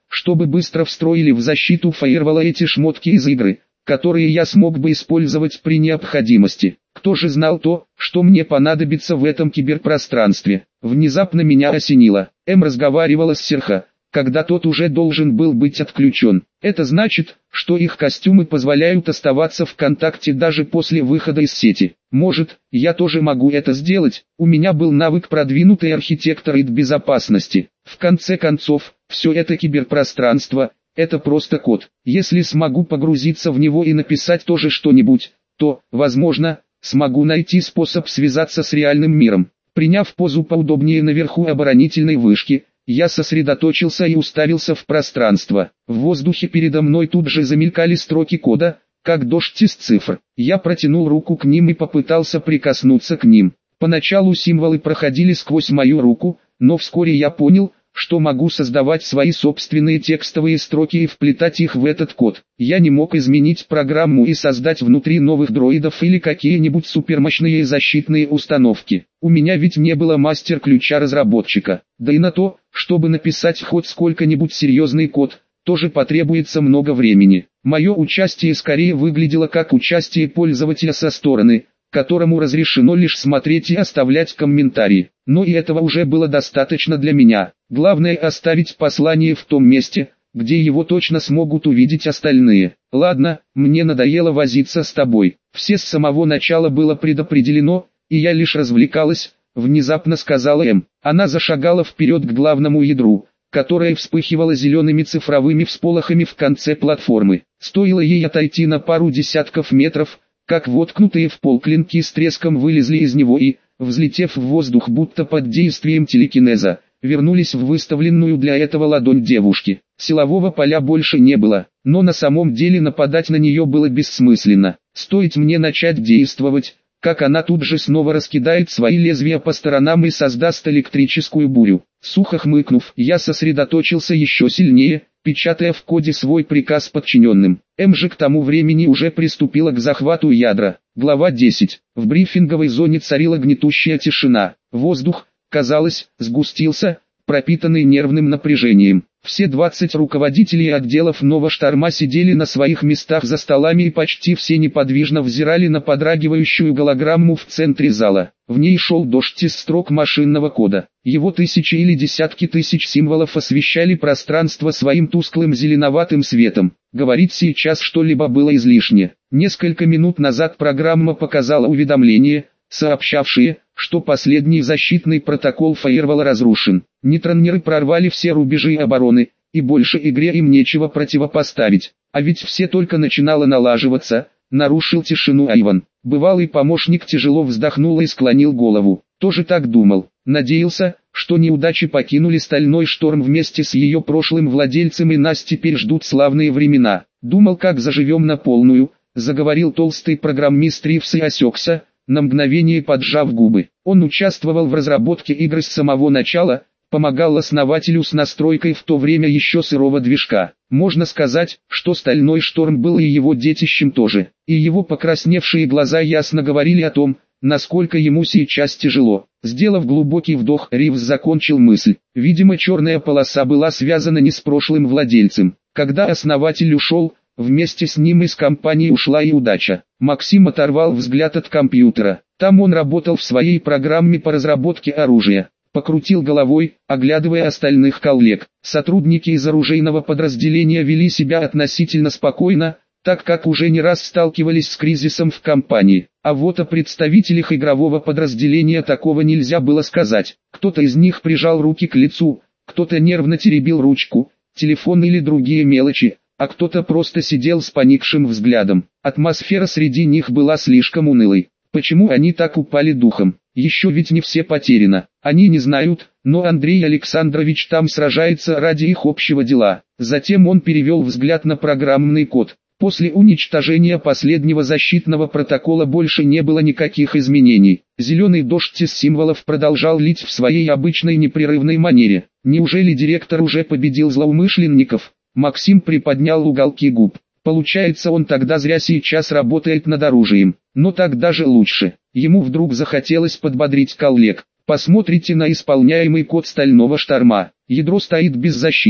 чтобы быстро встроили в защиту фаервола эти шмотки из игры, которые я смог бы использовать при необходимости. Кто же знал то, что мне понадобится в этом киберпространстве? Внезапно меня осенило. М разговаривала с Серхо, когда тот уже должен был быть отключен. Это значит, что их костюмы позволяют оставаться в контакте даже после выхода из сети. Может, я тоже могу это сделать? У меня был навык продвинутый архитектор и безопасности. В конце концов, все это киберпространство – это просто код. Если смогу погрузиться в него и написать тоже что-нибудь, то, возможно, смогу найти способ связаться с реальным миром. Приняв позу поудобнее наверху оборонительной вышки, я сосредоточился и уставился в пространство. В воздухе передо мной тут же замелькали строки кода, как дождь из цифр. Я протянул руку к ним и попытался прикоснуться к ним. Поначалу символы проходили сквозь мою руку, но вскоре я понял, что могу создавать свои собственные текстовые строки и вплетать их в этот код. Я не мог изменить программу и создать внутри новых дроидов или какие-нибудь супермощные защитные установки. У меня ведь не было мастер-ключа разработчика. Да и на то, чтобы написать хоть сколько-нибудь серьезный код, тоже потребуется много времени. Мое участие скорее выглядело как участие пользователя со стороны, которому разрешено лишь смотреть и оставлять комментарии. Но и этого уже было достаточно для меня. Главное оставить послание в том месте, где его точно смогут увидеть остальные. Ладно, мне надоело возиться с тобой. Все с самого начала было предопределено, и я лишь развлекалась, внезапно сказала М. Она зашагала вперед к главному ядру, которое вспыхивало зелеными цифровыми всполохами в конце платформы. Стоило ей отойти на пару десятков метров, как воткнутые в пол клинки с треском вылезли из него и, взлетев в воздух будто под действием телекинеза, вернулись в выставленную для этого ладонь девушки. Силового поля больше не было, но на самом деле нападать на нее было бессмысленно. Стоит мне начать действовать, как она тут же снова раскидает свои лезвия по сторонам и создаст электрическую бурю. Сухо хмыкнув, я сосредоточился еще сильнее, печатая в коде свой приказ подчиненным. М же к тому времени уже приступила к захвату ядра. Глава десять. В брифинговой зоне царила гнетущая тишина. Воздух, казалось, сгустился, пропитанный нервным напряжением. Все двадцать руководителей отделов Новошторма сидели на своих местах за столами и почти все неподвижно взирали на подрагивающую голограмму в центре зала. В ней шел дождь из строк машинного кода. Его тысячи или десятки тысяч символов освещали пространство своим тусклым зеленоватым светом. Говорить сейчас что-либо было излишне. Несколько минут назад программа показала уведомление, сообщавшие, что последний защитный протокол фаервола разрушен. Нейтронеры прорвали все рубежи обороны, и больше игре им нечего противопоставить. А ведь все только начинало налаживаться, нарушил тишину Айван. Бывалый помощник тяжело вздохнул и склонил голову. Тоже так думал. Надеялся, что неудачи покинули Стальной Шторм вместе с ее прошлым владельцем и нас теперь ждут славные времена. Думал, как заживем на полную, заговорил толстый программист Ривс и осекся, на мгновение поджав губы. Он участвовал в разработке игры с самого начала, помогал основателю с настройкой в то время еще сырого движка. Можно сказать, что Стальной Шторм был и его детищем тоже. И его покрасневшие глаза ясно говорили о том, насколько ему сейчас тяжело. Сделав глубокий вдох, Ривз закончил мысль. Видимо, черная полоса была связана не с прошлым владельцем. Когда основатель ушел, вместе с ним из компании ушла и удача. Максим оторвал взгляд от компьютера. Там он работал в своей программе по разработке оружия. Покрутил головой, оглядывая остальных коллег. Сотрудники из оружейного подразделения вели себя относительно спокойно, так как уже не раз сталкивались с кризисом в компании. А вот о представителях игрового подразделения такого нельзя было сказать. Кто-то из них прижал руки к лицу, кто-то нервно теребил ручку, телефон или другие мелочи, а кто-то просто сидел с поникшим взглядом. Атмосфера среди них была слишком унылой. Почему они так упали духом? Еще ведь не все потеряно. Они не знают, но Андрей Александрович там сражается ради их общего дела. Затем он перевел взгляд на программный код. После уничтожения последнего защитного протокола больше не было никаких изменений. Зеленый дождь из символов продолжал лить в своей обычной непрерывной манере. Неужели директор уже победил злоумышленников? Максим приподнял уголки губ. Получается, он тогда зря сейчас работает над оружием. Но так даже лучше. Ему вдруг захотелось подбодрить коллег. Посмотрите на исполняемый код Стального Шторма. Ядро стоит без защиты,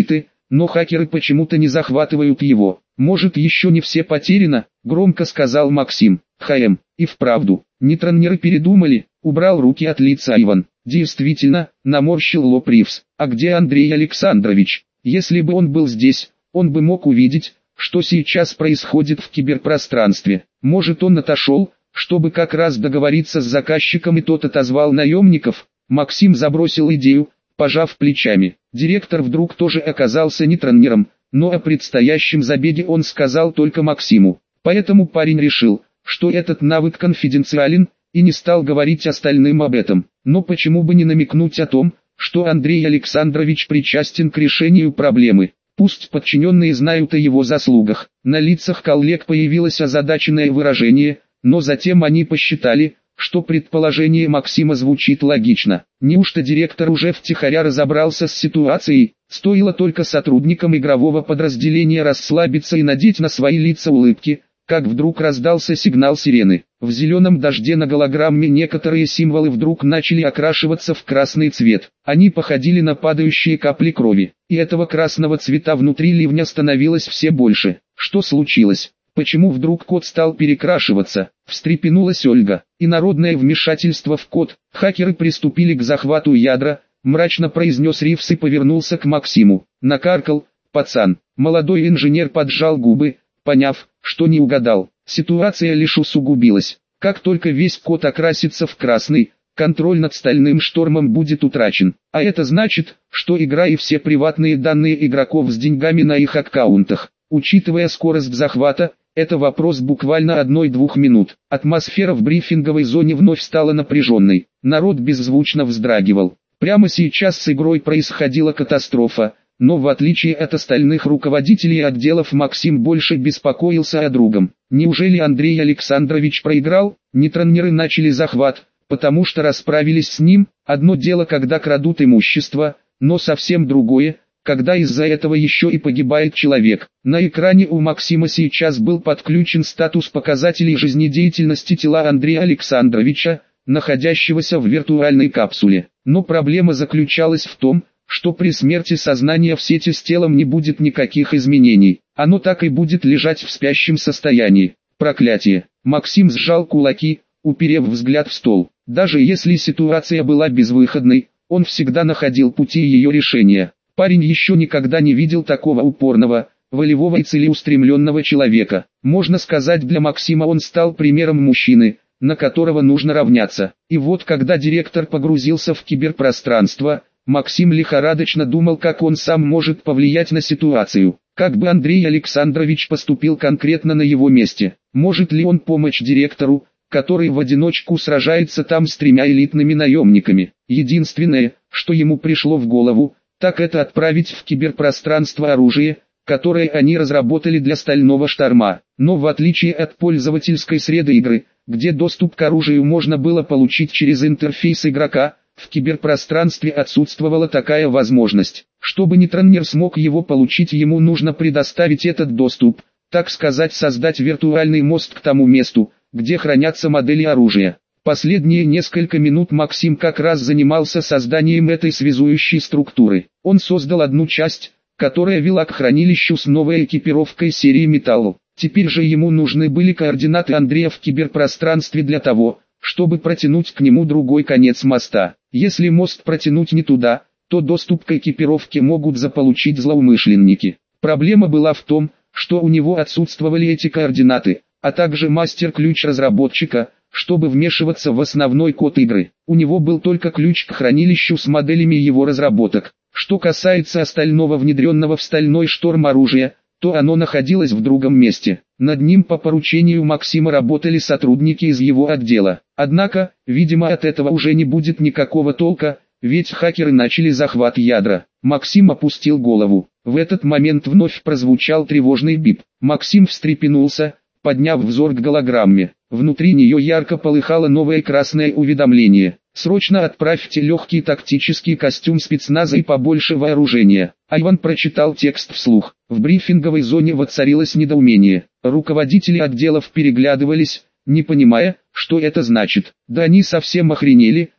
но хакеры почему-то не захватывают его. Может, еще не все потеряно, громко сказал Максим. ХМ, и вправду, нейтронеры передумали, убрал руки от лица Иван. Действительно, наморщил лоб Ривз. А где Андрей Александрович? Если бы он был здесь, он бы мог увидеть, что сейчас происходит в киберпространстве. Может, он отошел, чтобы как раз договориться с заказчиком, и тот отозвал наемников. Максим забросил идею, пожав плечами. Директор вдруг тоже оказался нейтронером, но о предстоящем забеге он сказал только Максиму. Поэтому парень решил, что этот навык конфиденциален, и не стал говорить остальным об этом. Но почему бы не намекнуть о том, что Андрей Александрович причастен к решению проблемы? Пусть подчиненные знают о его заслугах. На лицах коллег появилось озадаченное выражение, но затем они посчитали, что предположение Максима звучит логично. Неужто директор уже втихаря разобрался с ситуацией? Стоило только сотрудникам игрового подразделения расслабиться и надеть на свои лица улыбки, как вдруг раздался сигнал сирены. В зеленом дожде на голограмме некоторые символы вдруг начали окрашиваться в красный цвет. Они походили на падающие капли крови, и этого красного цвета внутри ливня становилось все больше. Что случилось? Почему вдруг код стал перекрашиваться? Встрепенулась Ольга. Инородное вмешательство в код. Хакеры приступили к захвату ядра, мрачно произнес Ривз и повернулся к Максиму. Накаркал, пацан. Молодой инженер поджал губы, поняв, что не угадал. Ситуация лишь усугубилась. Как только весь код окрасится в красный, контроль над стальным штормом будет утрачен. А это значит, что игра и все приватные данные игроков с деньгами на их аккаунтах. Учитывая скорость захвата, это вопрос буквально одной-двух минут. Атмосфера в брифинговой зоне вновь стала напряженной. Народ беззвучно вздрагивал. Прямо сейчас с игрой происходила катастрофа, но в отличие от остальных руководителей отделов, Максим больше беспокоился о другом. Неужели Андрей Александрович проиграл? Нейтронеры начали захват, потому что расправились с ним. Одно дело, когда крадут имущество, но совсем другое, когда из-за этого еще и погибает человек. На экране у Максима сейчас был подключен статус показателей жизнедеятельности тела Андрея Александровича, находящегося в виртуальной капсуле. Но проблема заключалась в том, что при смерти сознания в сети с телом не будет никаких изменений. Оно так и будет лежать в спящем состоянии. Проклятие. Максим сжал кулаки, уперев взгляд в стол. Даже если ситуация была безвыходной, он всегда находил пути ее решения. Парень еще никогда не видел такого упорного, волевого и целеустремленного человека. Можно сказать, для Максима он стал примером мужчины, на которого нужно равняться. И вот когда директор погрузился в киберпространство, Максим лихорадочно думал, как он сам может повлиять на ситуацию. Как бы Андрей Александрович поступил конкретно на его месте? Может ли он помочь директору, который в одиночку сражается там с тремя элитными наемниками? Единственное, что ему пришло в голову, так это отправить в киберпространство оружие, которое они разработали для стального шторма. Но в отличие от пользовательской среды игры, где доступ к оружию можно было получить через интерфейс игрока, в киберпространстве отсутствовала такая возможность. Чтобы нейтронер смог его получить, ему нужно предоставить этот доступ, так сказать, создать виртуальный мост к тому месту, где хранятся модели оружия. Последние несколько минут Максим как раз занимался созданием этой связующей структуры. Он создал одну часть, которая вела к хранилищу с новой экипировкой серии Metal. Теперь же ему нужны были координаты Андрея в киберпространстве для того, чтобы протянуть к нему другой конец моста. Если мост протянуть не туда, то доступ к экипировке могут заполучить злоумышленники. Проблема была в том, что у него отсутствовали эти координаты, а также мастер-ключ разработчика, чтобы вмешиваться в основной код игры. У него был только ключ к хранилищу с моделями его разработок. Что касается остального внедренного в стальной шторм оружия, то оно находилось в другом месте. Над ним по поручению Максима работали сотрудники из его отдела. Однако, видимо, от этого уже не будет никакого толка, ведь хакеры начали захват ядра. Максим опустил голову. В этот момент вновь прозвучал тревожный бип. Максим встрепенулся, подняв взор к голограмме. Внутри нее ярко полыхало новое красное уведомление. «Срочно отправьте легкий тактический костюм спецназа и побольше вооружения». Айван прочитал текст вслух. В брифинговой зоне воцарилось недоумение. Руководители отделов переглядывались, не понимая, что это значит. Да они совсем охренели,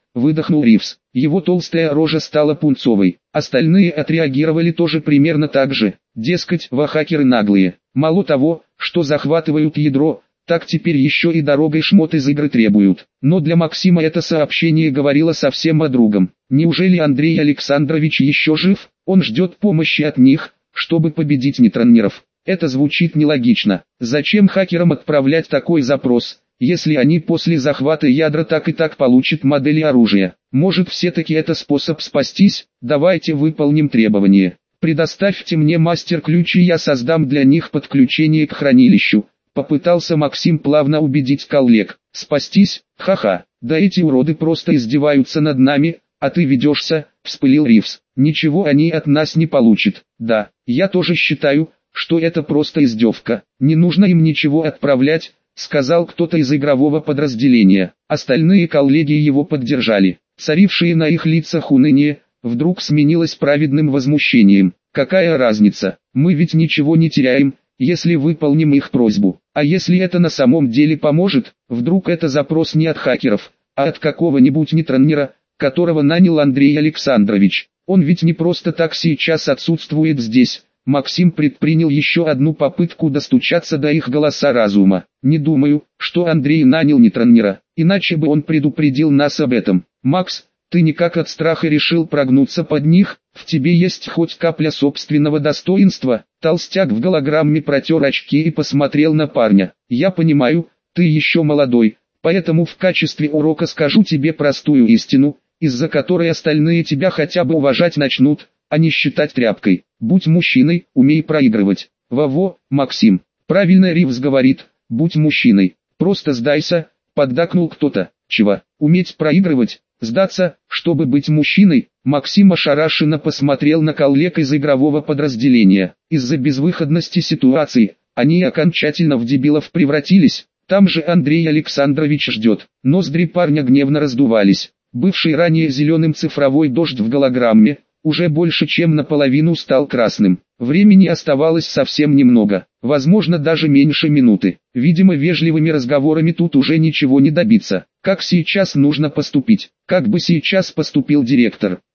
выдохнул Ривз. Его толстая рожа стала пунцовой. Остальные отреагировали тоже примерно так же. Дескать, вахакеры наглые. Мало того, что захватывают ядро, так теперь еще и дорогой шмот из игры требуют. Но для Максима это сообщение говорило совсем о другом. Неужели Андрей Александрович еще жив? Он ждет помощи от них, чтобы победить нейтронеров. Это звучит нелогично. Зачем хакерам отправлять такой запрос, если они после захвата ядра так и так получат модели оружия? Может, все-таки это способ спастись? Давайте выполним требование. Предоставьте мне мастер-ключ, и я создам для них подключение к хранилищу. Попытался Максим плавно убедить коллег. Спастись? Ха-ха. Да эти уроды просто издеваются над нами, а ты ведешься, вспылил Ривз. Ничего они от нас не получат. Да, я тоже считаю, что это просто издевка. Не нужно им ничего отправлять, сказал кто-то из игрового подразделения. Остальные коллеги его поддержали. Царившие на их лицах уныние вдруг сменилось праведным возмущением. Какая разница? Мы ведь ничего не теряем, если выполним их просьбу. А если это на самом деле поможет, вдруг это запрос не от хакеров, а от какого-нибудь нейтронера, которого нанял Андрей Александрович. Он ведь не просто так сейчас отсутствует здесь. Максим предпринял еще одну попытку достучаться до их голоса разума. Не думаю, что Андрей нанял нейтронера, иначе бы он предупредил нас об этом. Макс, ты никак от страха решил прогнуться под них? В тебе есть хоть капля собственного достоинства? Толстяк в голограмме протер очки и посмотрел на парня. Я понимаю, ты еще молодой, поэтому в качестве урока скажу тебе простую истину, из-за которой остальные тебя хотя бы уважать начнут, а не считать тряпкой. Будь мужчиной, умей проигрывать. Во-во, Максим, правильно Ривз говорит, будь мужчиной. Просто сдайся, поддакнул кто-то. Чего? Уметь проигрывать? Сдаться, чтобы быть мужчиной? Максим ошарашенно посмотрел на коллег из игрового подразделения. Из-за безвыходности ситуации, они окончательно в дебилов превратились. Там же Андрей Александрович ждет. Ноздри парня гневно раздувались. Бывший ранее зеленым цифровой дождь в голограмме, уже больше чем наполовину стал красным. Времени оставалось совсем немного, возможно даже меньше минуты. Видимо, вежливыми разговорами тут уже ничего не добиться. Как сейчас нужно поступить? Как бы сейчас поступил директор?